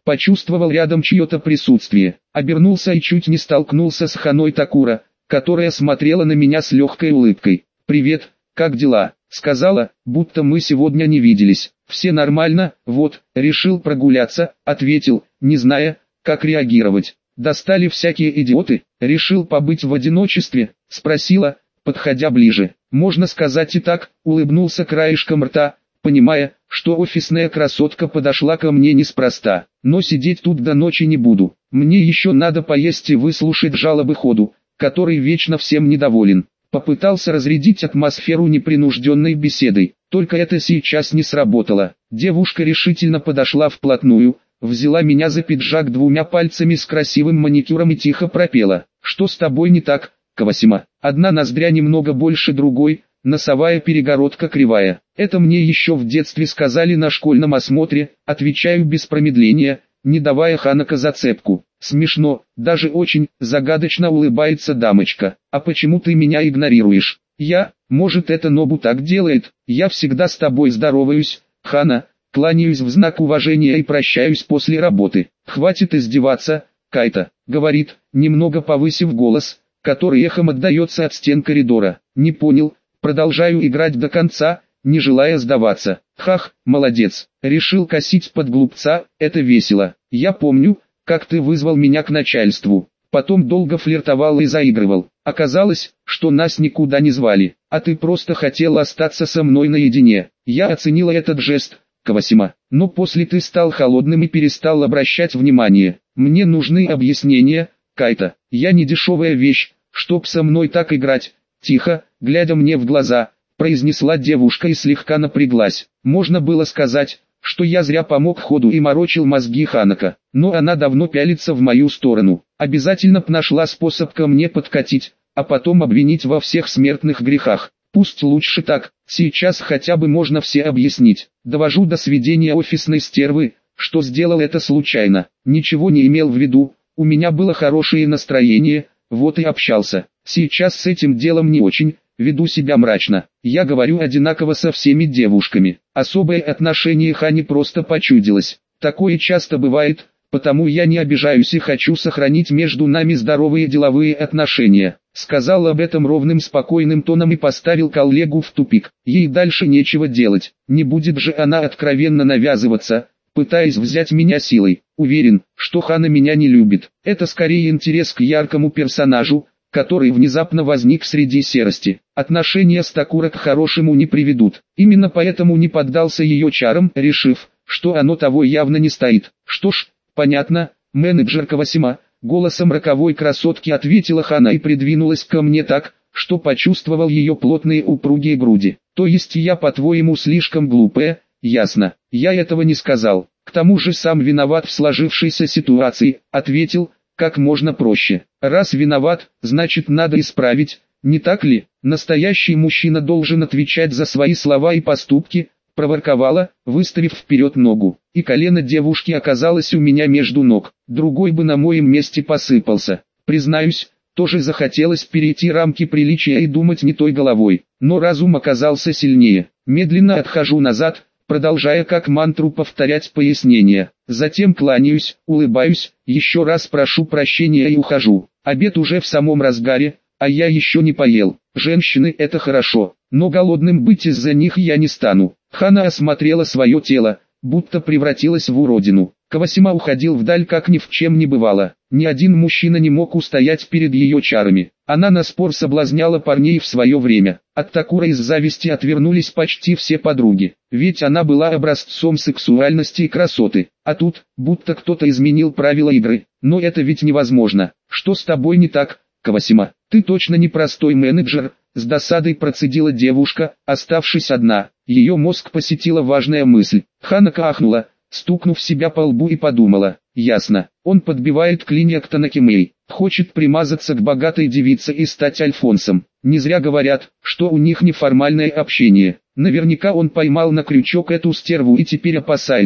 почувствовал рядом чье-то присутствие, обернулся и чуть не столкнулся с Ханой Такура, которая смотрела на меня с легкой улыбкой. «Привет, как дела?» — сказала, будто мы сегодня не виделись. «Все нормально, вот, решил прогуляться», — ответил, не зная, как реагировать. «Достали всякие идиоты, решил побыть в одиночестве?» — спросила, подходя ближе. «Можно сказать и так», — улыбнулся краешком рта, понимая, что офисная красотка подошла ко мне неспроста. «Но сидеть тут до ночи не буду. Мне еще надо поесть и выслушать жалобы ходу, который вечно всем недоволен». Попытался разрядить атмосферу непринужденной беседой, только это сейчас не сработало. Девушка решительно подошла вплотную, взяла меня за пиджак двумя пальцами с красивым маникюром и тихо пропела: «Что с тобой не так, Кавасима?» Одна ноздря немного больше другой, носовая перегородка кривая. Это мне еще в детстве сказали на школьном осмотре, отвечаю без промедления, не давая Ханако зацепку. «Смешно, даже очень», загадочно улыбается дамочка. «А почему ты меня игнорируешь?» «Я, может это Нобу так делает, я всегда с тобой здороваюсь, Хана». Кланяюсь в знак уважения и прощаюсь после работы. «Хватит издеваться, Кайта», — говорит, немного повысив голос, который эхом отдается от стен коридора. «Не понял», продолжаю играть до конца, не желая сдаваться. «Хах, молодец, решил косить под глупца, это весело. Я помню, как ты вызвал меня к начальству, потом долго флиртовал и заигрывал. Оказалось, что нас никуда не звали, а ты просто хотел остаться со мной наедине. Я оценила этот жест, Кавасима, но после ты стал холодным и перестал обращать внимание. Мне нужны объяснения, Кайта. Я не дешевая вещь, чтоб со мной так играть». Тихо, глядя мне в глаза, произнесла девушка и слегка напряглась. Можно было сказать, что я зря помог ходу и морочил мозги Ханако, но она давно пялится в мою сторону. Обязательно б нашла способ ко мне подкатить, а потом обвинить во всех смертных грехах. Пусть лучше так, сейчас хотя бы можно все объяснить. Довожу до сведения офисной стервы, что сделал это случайно, ничего не имел в виду, у меня было хорошее настроение, вот и общался. Сейчас с этим делом не очень, веду себя мрачно. Я говорю одинаково со всеми девушками. Особое отношение Хане просто почудилось. Такое часто бывает, потому я не обижаюсь и хочу сохранить между нами здоровые деловые отношения. Сказал об этом ровным спокойным тоном и поставил коллегу в тупик. Ей дальше нечего делать. Не будет же она откровенно навязываться, пытаясь взять меня силой. Уверен, что Хана меня не любит. Это скорее интерес к яркому персонажу, который внезапно возник среди серости. Отношения с Такура к хорошему не приведут. Именно поэтому не поддался ее чарам, решив, что оно того явно не стоит. «Что ж, понятно, менеджер Кавасима», голосом роковой красотки ответила Хана и придвинулась ко мне так, что почувствовал ее плотные упругие груди. «То есть я, по-твоему, слишком глупая?» «Ясно, я этого не сказал. К тому же сам виноват в сложившейся ситуации», ответил, как можно проще. «Раз виноват, значит надо исправить, не так ли? Настоящий мужчина должен отвечать за свои слова и поступки», проворковала, выставив вперед ногу. И колено девушки оказалось у меня между ног. Другой бы на моем месте посыпался. Признаюсь, тоже захотелось перейти рамки приличия и думать не той головой. Но разум оказался сильнее. Медленно отхожу назад, продолжая как мантру повторять пояснения. Затем кланяюсь, улыбаюсь, еще раз прошу прощения и ухожу. Обед уже в самом разгаре, а я еще не поел. Женщины — это хорошо, но голодным быть из-за них я не стану. Хана осмотрела свое тело, будто превратилась в уродину. Кавасима уходил вдаль, как ни в чем не бывало. Ни один мужчина не мог устоять перед ее чарами. Она наспор соблазняла парней в свое время. От Такура из зависти отвернулись почти все подруги, ведь она была образцом сексуальности и красоты. А тут, будто кто-то изменил правила игры. Но это ведь невозможно. Что с тобой не так, Кавасима? Ты точно не простой менеджер, с досадой процедила девушка, оставшись одна. Ее мозг посетила важная мысль. Ханако ахнула, стукнув себя по лбу, и подумала: ясно, он подбивает клинья к Танакимэй, хочет примазаться к богатой девице и стать альфонсом. Не зря говорят, что у них неформальное общение. Наверняка он поймал на крючок эту стерву и теперь опасается,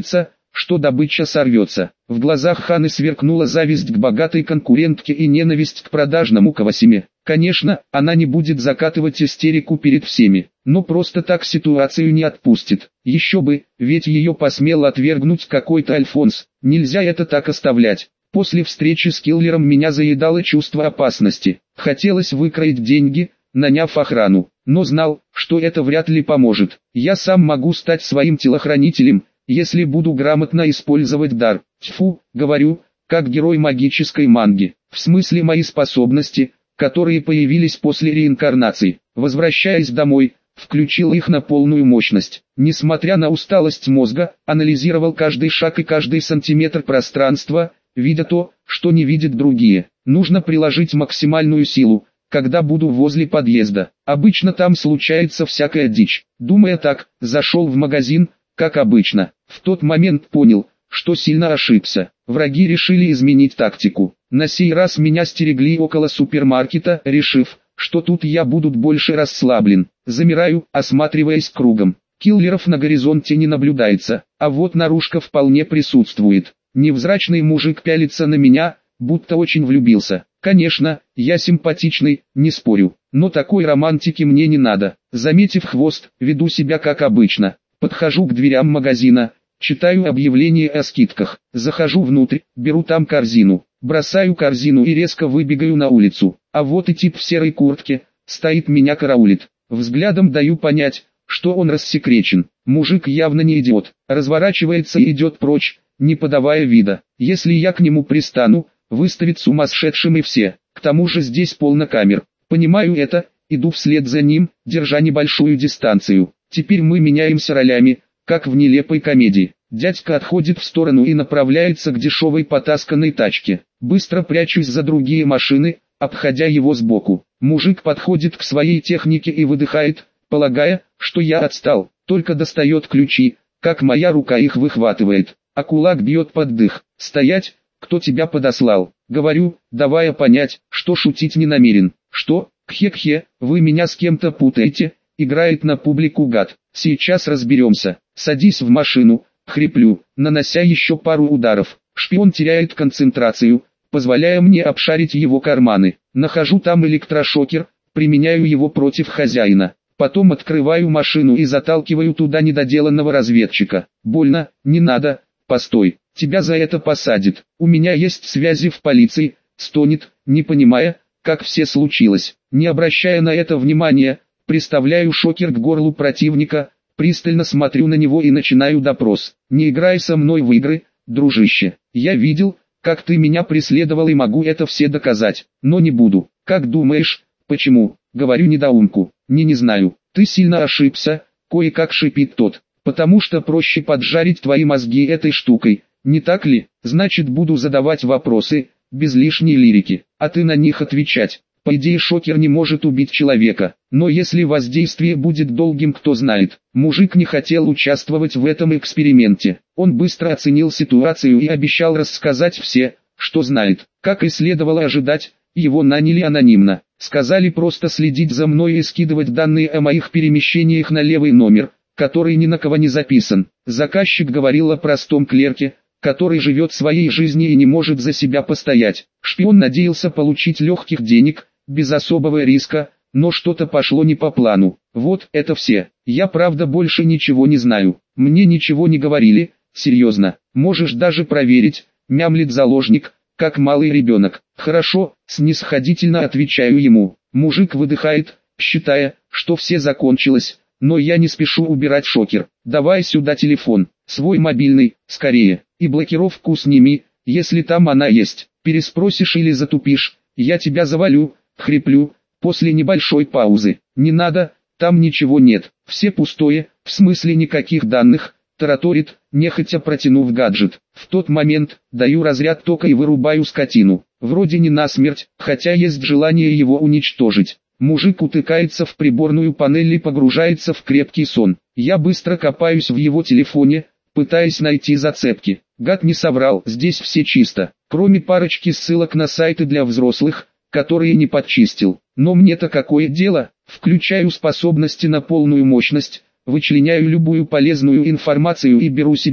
что добыча сорвется. В глазах Ханы сверкнула зависть к богатой конкурентке и ненависть к продажному Кавасиме. Конечно, она не будет закатывать истерику перед всеми, но просто так ситуацию не отпустит. Еще бы, ведь ее посмел отвергнуть какой-то Альфонс. Нельзя это так оставлять. После встречи с киллером меня заедало чувство опасности. Хотелось выкроить деньги, наняв охрану, но знал, что это вряд ли поможет. Я сам могу стать своим телохранителем, если буду грамотно использовать дар. Тьфу, говорю, как герой магической манги. В смысле мои способности, которые появились после реинкарнации. Возвращаясь домой, включил их на полную мощность. Несмотря на усталость мозга, анализировал каждый шаг и каждый сантиметр пространства, видя то, что не видят другие. Нужно приложить максимальную силу, когда буду возле подъезда. Обычно там случается всякая дичь. Думая так, зашел в магазин, как обычно. В тот момент понял, что сильно ошибся. Враги решили изменить тактику. На сей раз меня стерегли около супермаркета, решив, что тут я буду больше расслаблен. Замираю, осматриваясь кругом. Киллеров на горизонте не наблюдается, а вот наружка вполне присутствует. Невзрачный мужик пялится на меня, будто очень влюбился. Конечно, я симпатичный, не спорю, но такой романтики мне не надо. Заметив хвост, веду себя как обычно. Подхожу к дверям магазина, читаю объявление о скидках, захожу внутрь, беру там корзину, бросаю корзину и резко выбегаю на улицу. А вот и тип в серой куртке, стоит меня караулит. Взглядом даю понять, что он рассекречен. Мужик явно не идиот, разворачивается и идет прочь, не подавая вида. Если я к нему пристану, выставит сумасшедшим и все. К тому же здесь полно камер. Понимаю это, иду вслед за ним, держа небольшую дистанцию. Теперь мы меняемся ролями, как в нелепой комедии. Дядька отходит в сторону и направляется к дешевой потасканной тачке. Быстро прячусь за другие машины, обходя его сбоку. Мужик подходит к своей технике и выдыхает, полагая, что я отстал. Только достает ключи, как моя рука их выхватывает, а кулак бьет под дых. «Стоять! Кто тебя подослал?» Говорю, давая понять, что шутить не намерен. «Что? Кхе-кхе, вы меня с кем-то путаете?» Играет на публику гад. «Сейчас разберемся. Садись в машину», хриплю, нанося еще пару ударов. Шпион теряет концентрацию, позволяя мне обшарить его карманы. Нахожу там электрошокер, применяю его против хозяина. Потом открываю машину и заталкиваю туда недоделанного разведчика. «Больно, не надо, постой, тебя за это посадят. У меня есть связи в полиции», стонет, не понимая, как все случилось. Не обращая на это внимания, приставляю шокер к горлу противника, пристально смотрю на него и начинаю допрос. «Не играй со мной в игры, дружище. Я видел, как ты меня преследовал и могу это все доказать, но не буду. Как думаешь, почему?» Говорю недоумку. «Не не знаю, ты сильно ошибся», кое-как шипит тот. «Потому что проще поджарить твои мозги этой штукой, не так ли? Значит, буду задавать вопросы, без лишней лирики, а ты на них отвечать. По идее, шокер не может убить человека, но если воздействие будет долгим, кто знает». Мужик не хотел участвовать в этом эксперименте. Он быстро оценил ситуацию и обещал рассказать все, что знает. Как и следовало ожидать, его наняли анонимно. Сказали просто следить за мной и скидывать данные о моих перемещениях на левый номер, который ни на кого не записан. Заказчик говорил о простом клерке, который живет своей жизнью и не может за себя постоять. Шпион надеялся получить легких денег, без особого риска, но что-то пошло не по плану. Вот это все. Я правда больше ничего не знаю. Мне ничего не говорили, серьезно. Можешь даже проверить, мямлит заложник, как малый ребенок. «Хорошо», снисходительно отвечаю ему. Мужик выдыхает, считая, что все закончилось, но я не спешу убирать шокер. «Давай сюда телефон, свой мобильный, скорее, и блокировку сними, если там она есть. Переспросишь или затупишь, я тебя завалю», хриплю, после небольшой паузы. «Не надо, там ничего нет, все пустое, в смысле никаких данных», тараторит, нехотя протянув гаджет. В тот момент, даю разряд тока и вырубаю скотину. Вроде не насмерть, хотя есть желание его уничтожить. Мужик утыкается в приборную панель и погружается в крепкий сон. Я быстро копаюсь в его телефоне, пытаясь найти зацепки. Гад не соврал, здесь все чисто, кроме парочки ссылок на сайты для взрослых, которые не подчистил. Но мне-то какое дело? Включаю способности на полную мощность, вычленяю любую полезную информацию и беру себе,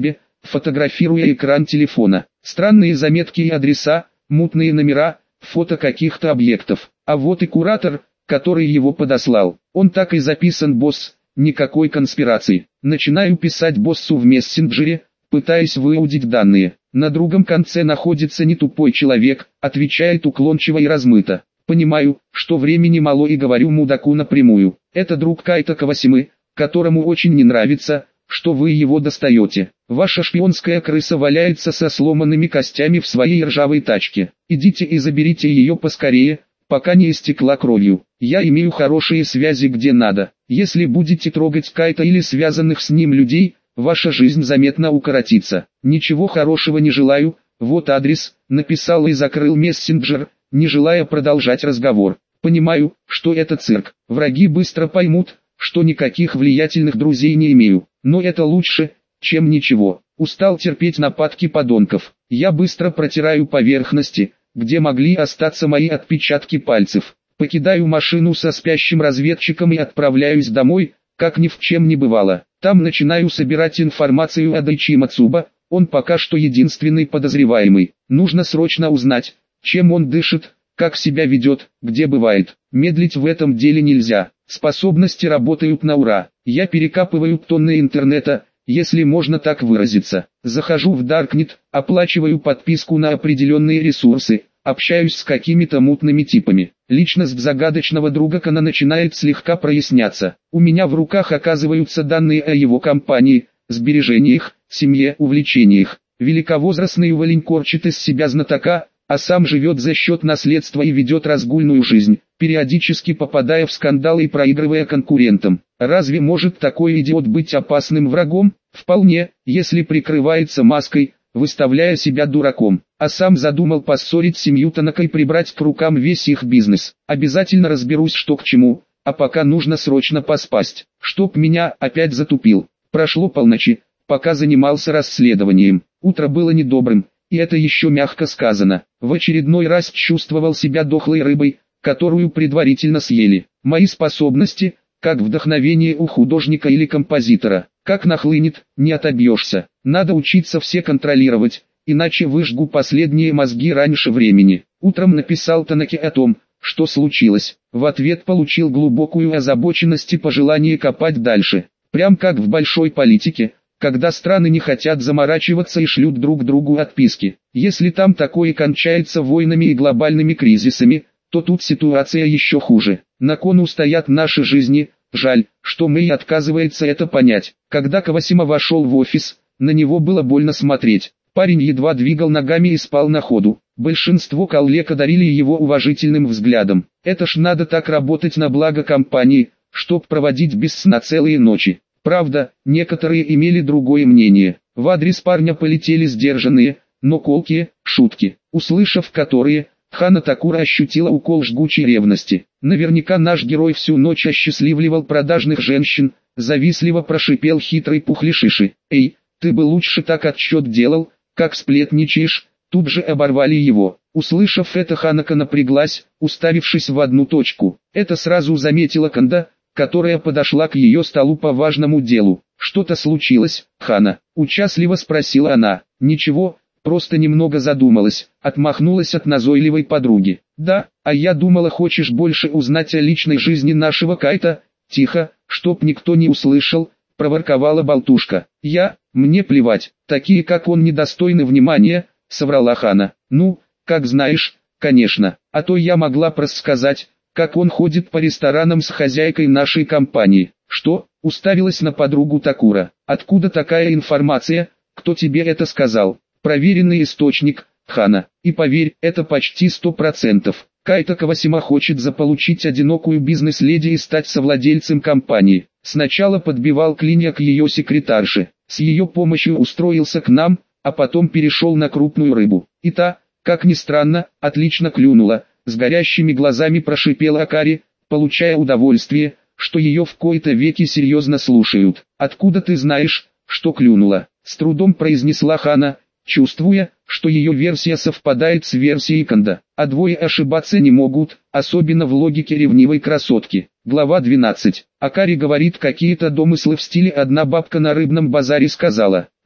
фотографируя экран телефона. Странные заметки и адреса, мутные номера, фото каких-то объектов. А вот и куратор, который его подослал. Он так и записан: босс, никакой конспирации. Начинаю писать боссу в мессенджере, пытаясь выудить данные. На другом конце находится не тупой человек, отвечает уклончиво и размыто. Понимаю, что времени мало, и говорю мудаку напрямую: это друг Кайта Кавасимы, которому очень не нравится, что вы его достаете. Ваша шпионская крыса валяется со сломанными костями в своей ржавой тачке. Идите и заберите ее поскорее, пока не истекла кровью. Я имею хорошие связи где надо. Если будете трогать Кайта или связанных с ним людей, ваша жизнь заметно укоротится. Ничего хорошего не желаю. Вот адрес. Написал и закрыл мессенджер, не желая продолжать разговор. Понимаю, что это цирк. Враги быстро поймут, что никаких влиятельных друзей не имею. Но это лучше, чем ничего. Устал терпеть нападки подонков. Я быстро протираю поверхности, где могли остаться мои отпечатки пальцев. Покидаю машину со спящим разведчиком и отправляюсь домой, как ни в чем не бывало. Там начинаю собирать информацию о Дайчи Мацуба. Он пока что единственный подозреваемый. Нужно срочно узнать, чем он дышит, как себя ведет, где бывает. Медлить в этом деле нельзя. Способности работают на ура. Я перекапываю тонны интернета, если можно так выразиться. Захожу в Даркнет, оплачиваю подписку на определенные ресурсы, общаюсь с какими-то мутными типами. Личность загадочного друга Кана начинает слегка проясняться. У меня в руках оказываются данные о его компании, сбережениях, семье, увлечениях. Великовозрастный уволень корчит из себя знатока, а сам живет за счет наследства и ведет разгульную жизнь, периодически попадая в скандалы и проигрывая конкурентам. Разве может такой идиот быть опасным врагом? Вполне, если прикрывается маской, выставляя себя дураком. А сам задумал поссорить семью Танака и прибрать к рукам весь их бизнес. Обязательно разберусь, что к чему, а пока нужно срочно поспасть, чтоб меня опять затупил. Прошло полночи, пока занимался расследованием. Утро было недобрым, и это еще мягко сказано. В очередной раз чувствовал себя дохлой рыбой, которую предварительно съели. Мои способности, как вдохновение у художника или композитора, как нахлынет, не отобьешься. Надо учиться все контролировать, иначе выжгу последние мозги раньше времени. Утром написал Танаке о том, что случилось. В ответ получил глубокую озабоченность и пожелание копать дальше. Прям как в большой политике, когда страны не хотят заморачиваться и шлют друг другу отписки. Если там такое кончается войнами и глобальными кризисами, то тут ситуация еще хуже. На кону стоят наши жизни. Жаль, что Мэй отказывается это понять. Когда Кавасима вошел в офис, на него было больно смотреть. Парень едва двигал ногами и спал на ходу. Большинство коллег одарили его уважительным взглядом. Это ж надо так работать на благо компании, чтоб проводить без сна целые ночи. Правда, некоторые имели другое мнение. В адрес парня полетели сдержанные, но колкие шутки, услышав которые, Хана Такура ощутила укол жгучей ревности. Наверняка наш герой всю ночь осчастливливал продажных женщин, завистливо прошипел хитрый Пухлишиши. «Эй, ты бы лучше так отчет делал, как сплетничаешь», тут же оборвали его. Услышав это, Ханака напряглась, уставившись в одну точку. Это сразу заметила Канда, которая подошла к ее столу по важному делу. «Что-то случилось, Хана?» – участливо спросила она. «Ничего, просто немного задумалась», – отмахнулась от назойливой подруги. «Да, а я думала, хочешь больше узнать о личной жизни нашего Кайта?» «Тихо, чтоб никто не услышал», – проворковала болтушка. «Я, мне плевать, такие как он недостойны внимания», – соврала Хана. «Ну, как знаешь, конечно, а то я могла просказать, как он ходит по ресторанам с хозяйкой нашей компании». «Что?» – уставилась на подругу Такура. «Откуда такая информация? Кто тебе это сказал?» «Проверенный источник, Хана. И поверь, это почти сто процентов. Кайта Кавасима хочет заполучить одинокую бизнес-леди и стать совладельцем компании. Сначала подбивал клинья к ее секретарше, с ее помощью устроился к нам, а потом перешел на крупную рыбу. И та, как ни странно, отлично клюнула». С горящими глазами прошипела Акари, получая удовольствие, что ее в кои-то веки серьезно слушают. «Откуда ты знаешь, что клюнула?» – с трудом произнесла Хана, чувствуя, что ее версия совпадает с версией Канда. А двое ошибаться не могут, особенно в логике ревнивой красотки. Глава двенадцать. Акари говорит какие-то домыслы в стиле «одна бабка на рыбном базаре сказала».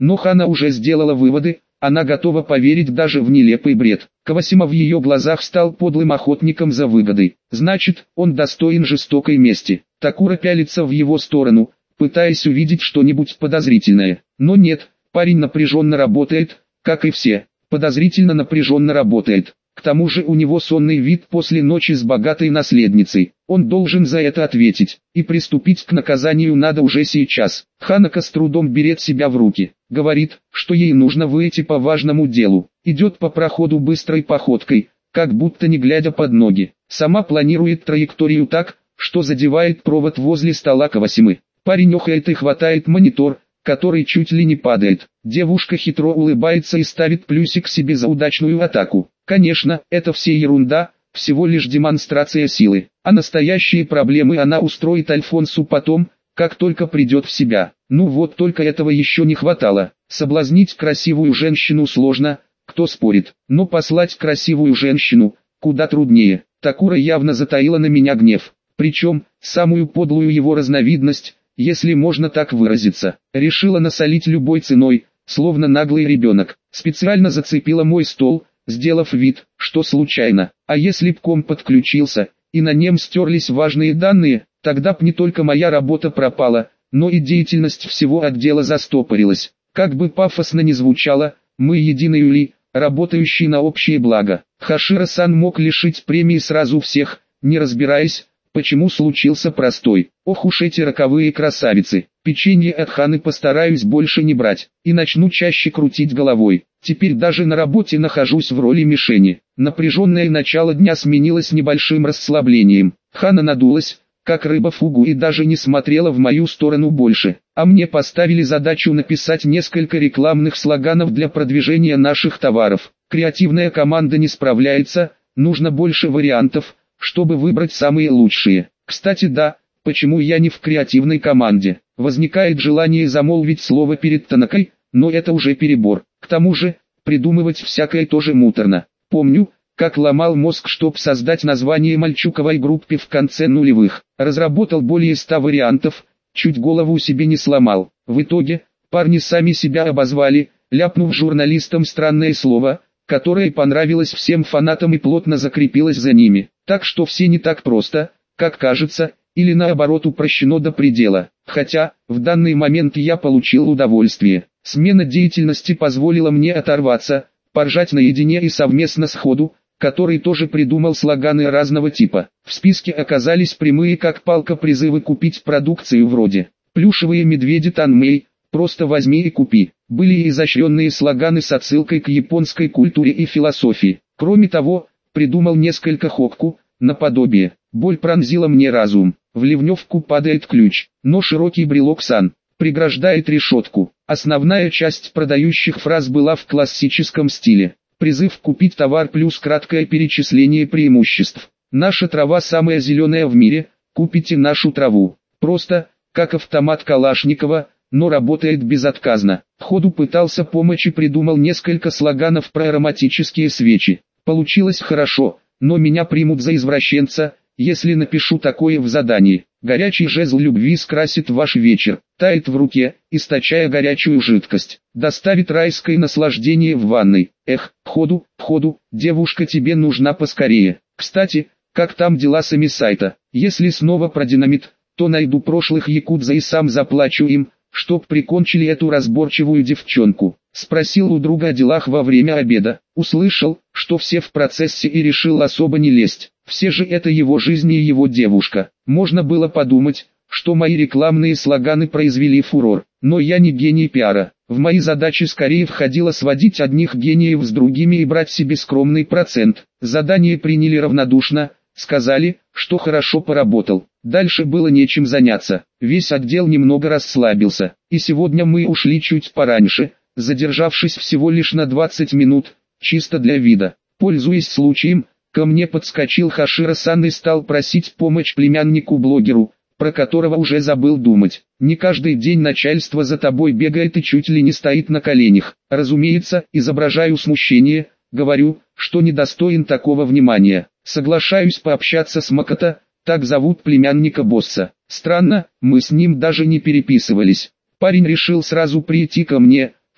Но Хана уже сделала выводы, она готова поверить даже в нелепый бред. Кавасима в ее глазах стал подлым охотником за выгодой. Значит, он достоин жестокой мести. Такура пялится в его сторону, пытаясь увидеть что-нибудь подозрительное. Но нет, парень напряженно работает, как и все. Подозрительно напряженно работает. К тому же у него сонный вид после ночи с богатой наследницей. Он должен за это ответить, и приступить к наказанию надо уже сейчас. Ханако с трудом берет себя в руки. Говорит, что ей нужно выйти по важному делу. Идет по проходу быстрой походкой, как будто не глядя под ноги. Сама планирует траекторию так, что задевает провод возле стола Кавасимы. Парень охает и хватает монитор, который чуть ли не падает. Девушка хитро улыбается и ставит плюсик себе за удачную атаку. Конечно, это все ерунда, всего лишь демонстрация силы. А настоящие проблемы она устроит Альфонсу потом, как только придет в себя. Ну вот только этого еще не хватало. Соблазнить красивую женщину сложно, кто спорит. Но послать красивую женщину, куда труднее. Такура явно затаила на меня гнев. Причем, самую подлую его разновидность, если можно так выразиться. Решила насолить любой ценой, словно наглый ребенок. Специально зацепила мой стол, сделав вид, что случайно. А если б комп подключился, и на нем стерлись важные данные, тогда б не только моя работа пропала, но и деятельность всего отдела застопорилась. Как бы пафосно ни звучало, мы единый ули, работающий на общее благо. Хашира-сан мог лишить премии сразу всех, не разбираясь, почему случился простой. Ох уж эти роковые красавицы. Печенье от Ханы постараюсь больше не брать, и начну чаще крутить головой. Теперь даже на работе нахожусь в роли мишени. Напряженное начало дня сменилось небольшим расслаблением. Хана надулась, как рыба фугу, и даже не смотрела в мою сторону больше. А мне поставили задачу написать несколько рекламных слоганов для продвижения наших товаров. Креативная команда не справляется, нужно больше вариантов, чтобы выбрать самые лучшие. Кстати, да, почему я не в креативной команде? Возникает желание замолвить слово перед Танакой, но это уже перебор. К тому же, придумывать всякое тоже муторно. Помню, как ломал мозг, чтоб создать название мальчуковой группе в конце нулевых. Разработал более ста вариантов, чуть голову себе не сломал. В итоге, парни сами себя обозвали, ляпнув журналистам странное слово, которое понравилось всем фанатам и плотно закрепилось за ними. Так что все не так просто, как кажется, или наоборот упрощено до предела. Хотя, в данный момент я получил удовольствие. Смена деятельности позволила мне оторваться, поржать наедине и совместно с Ходу, который тоже придумал слоганы разного типа. В списке оказались прямые как палка призывы купить продукцию вроде «Плюшевые медведи Танмэй», «Просто возьми и купи». Были и изощренные слоганы с отсылкой к японской культуре и философии. Кроме того, придумал несколько хокку, наподобие «Боль пронзила мне разум», «В ливневку падает ключ», но широкий брелок сан преграждает решетку. Основная часть продающих фраз была в классическом стиле. Призыв купить товар плюс краткое перечисление преимуществ. Наша трава самая зеленая в мире, купите нашу траву. Просто, как автомат Калашникова, но работает безотказно. Ходу пытался помочь и придумал несколько слоганов про ароматические свечи. Получилось хорошо, но меня примут за извращенца, если напишу такое в задании. Горячий жезл любви скрасит ваш вечер, тает в руке, источая горячую жидкость, доставит райское наслаждение в ванной. Эх, Ходу, Ходу, девушка тебе нужна поскорее. Кстати, как там дела с сайта? Если снова про динамит, то найду прошлых якудза и сам заплачу им, чтоб прикончили эту разборчивую девчонку. Спросил у друга о делах во время обеда. Услышал, что все в процессе, и решил особо не лезть. Все же это его жизнь и его девушка. Можно было подумать, что мои рекламные слоганы произвели фурор. Но я не гений пиара. В мои задачи скорее входило сводить одних гениев с другими и брать себе скромный процент. Задание приняли равнодушно, сказали, что хорошо поработал. Дальше было нечем заняться. Весь отдел немного расслабился. И сегодня мы ушли чуть пораньше, задержавшись всего лишь на двадцать минут, чисто для вида. Пользуясь случаем, ко мне подскочил Хашира-сан и стал просить помощь племяннику-блогеру, про которого уже забыл думать. Не каждый день начальство за тобой бегает и чуть ли не стоит на коленях. Разумеется, изображаю смущение, говорю, что недостоин такого внимания. Соглашаюсь пообщаться с Макото, так зовут племянника босса. Странно, мы с ним даже не переписывались. Парень решил сразу прийти ко мне,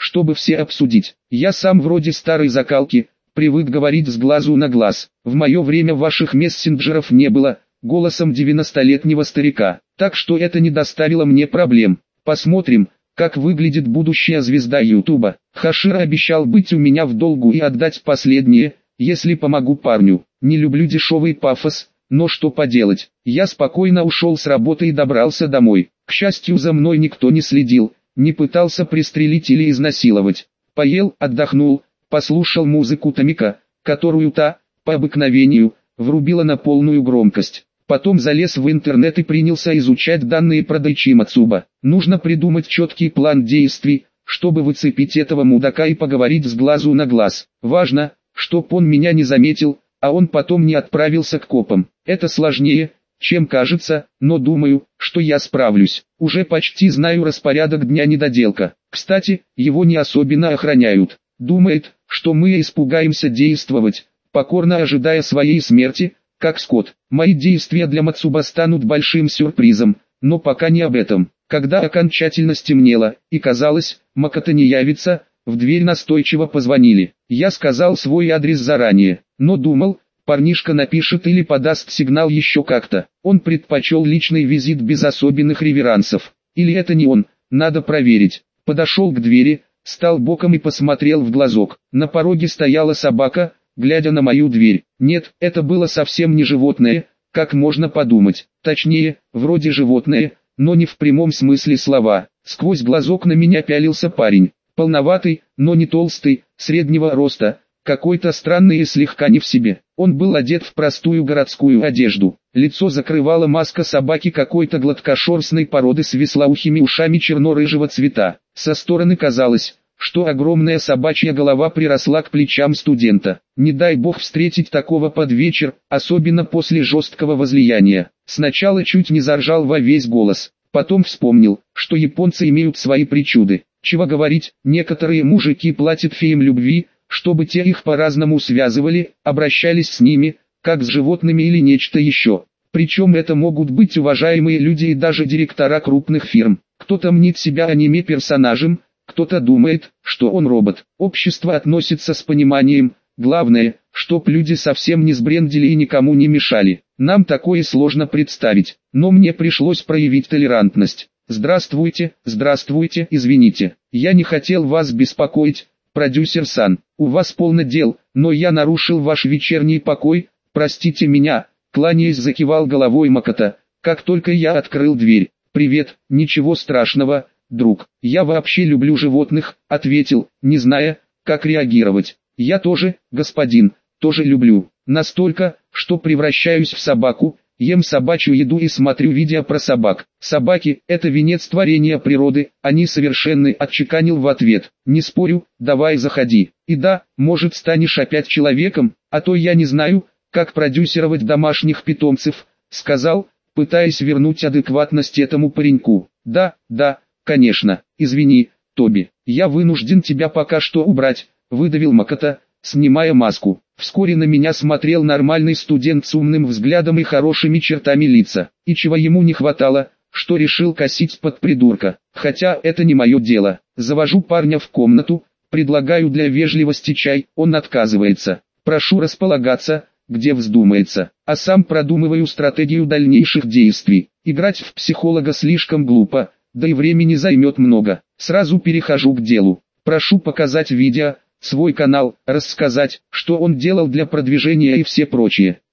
чтобы все обсудить. Я сам вроде старой закалки, привык говорить с глазу на глаз. В мое время ваших мессенджеров не было, голосом девяностолетнего старика. Так что это не доставило мне проблем. Посмотрим, как выглядит будущая звезда Ютуба. Хашира обещал быть у меня в долгу и отдать последнее, если помогу парню. Не люблю дешевый пафос, но что поделать. Я спокойно ушел с работы и добрался домой. К счастью, за мной никто не следил, не пытался пристрелить или изнасиловать. Поел, отдохнул, послушал музыку Томика, которую та, по обыкновению, врубила на полную громкость. Потом залез в интернет и принялся изучать данные про Дайчи Мацуба. Нужно придумать четкий план действий, чтобы выцепить этого мудака и поговорить с глазу на глаз. Важно, чтоб он меня не заметил, а он потом не отправился к копам. Это сложнее, чем кажется, но думаю, что я справлюсь. Уже почти знаю распорядок дня недоделка. Кстати, его не особенно охраняют. Думает, что мы испугаемся действовать, покорно ожидая своей смерти, как скот. Мои действия для Мацуба станут большим сюрпризом, но пока не об этом. Когда окончательно стемнело, и казалось, Макото не явится, в дверь настойчиво позвонили. Я сказал свой адрес заранее, но думал, парнишка напишет или подаст сигнал еще как-то. Он предпочел личный визит без особенных реверансов. Или это не он, надо проверить. Подошел к двери, стал боком и посмотрел в глазок. На пороге стояла собака, глядя на мою дверь. Нет, это было совсем не животное, как можно подумать. Точнее, вроде животное, но не в прямом смысле слова. Сквозь глазок на меня пялился парень. Полноватый, но не толстый, среднего роста, какой-то странный и слегка не в себе. Он был одет в простую городскую одежду. Лицо закрывала маска собаки какой-то гладкошерстной породы с вислоухими ушами черно-рыжего цвета. Со стороны казалось, что огромная собачья голова приросла к плечам студента. Не дай бог встретить такого под вечер, особенно после жесткого возлияния. Сначала чуть не заржал во весь голос, потом вспомнил, что японцы имеют свои причуды. Чего говорить, некоторые мужики платят феям любви, чтобы те их по-разному связывали, обращались с ними, как с животными или нечто еще. Причем это могут быть уважаемые люди и даже директора крупных фирм. Кто-то мнит себя аниме-персонажем, кто-то думает, что он робот. Общество относится с пониманием, главное, чтоб люди совсем не сбрендили и никому не мешали. Нам такое сложно представить, но мне пришлось проявить толерантность. «Здравствуйте, здравствуйте, извините, я не хотел вас беспокоить, продюсер-сан, у вас полно дел, но я нарушил ваш вечерний покой, простите меня», кланяясь закивал головой Макото, как только я открыл дверь. «Привет, ничего страшного, друг, я вообще люблю животных», ответил, не зная, как реагировать. «Я тоже, господин, тоже люблю, настолько, что превращаюсь в собаку, ем собачью еду и смотрю видео про собак. Собаки – это венец творения природы, они совершенны», отчеканил в ответ. «Не спорю, давай заходи. И да, может станешь опять человеком, а то я не знаю, как продюсировать домашних питомцев», сказал, пытаясь вернуть адекватность этому пареньку. «Да, да, конечно, извини, Тоби, я вынужден тебя пока что убрать», выдавил Макото, снимая маску. Вскоре на меня смотрел нормальный студент с умным взглядом и хорошими чертами лица. И чего ему не хватало, что решил косить под придурка. Хотя это не мое дело. Завожу парня в комнату, предлагаю для вежливости чай, он отказывается. Прошу располагаться, где вздумается. А сам продумываю стратегию дальнейших действий. Играть в психолога слишком глупо, да и времени займет много. Сразу перехожу к делу. Прошу показать видео, свой канал, рассказать, что он делал для продвижения и все прочее.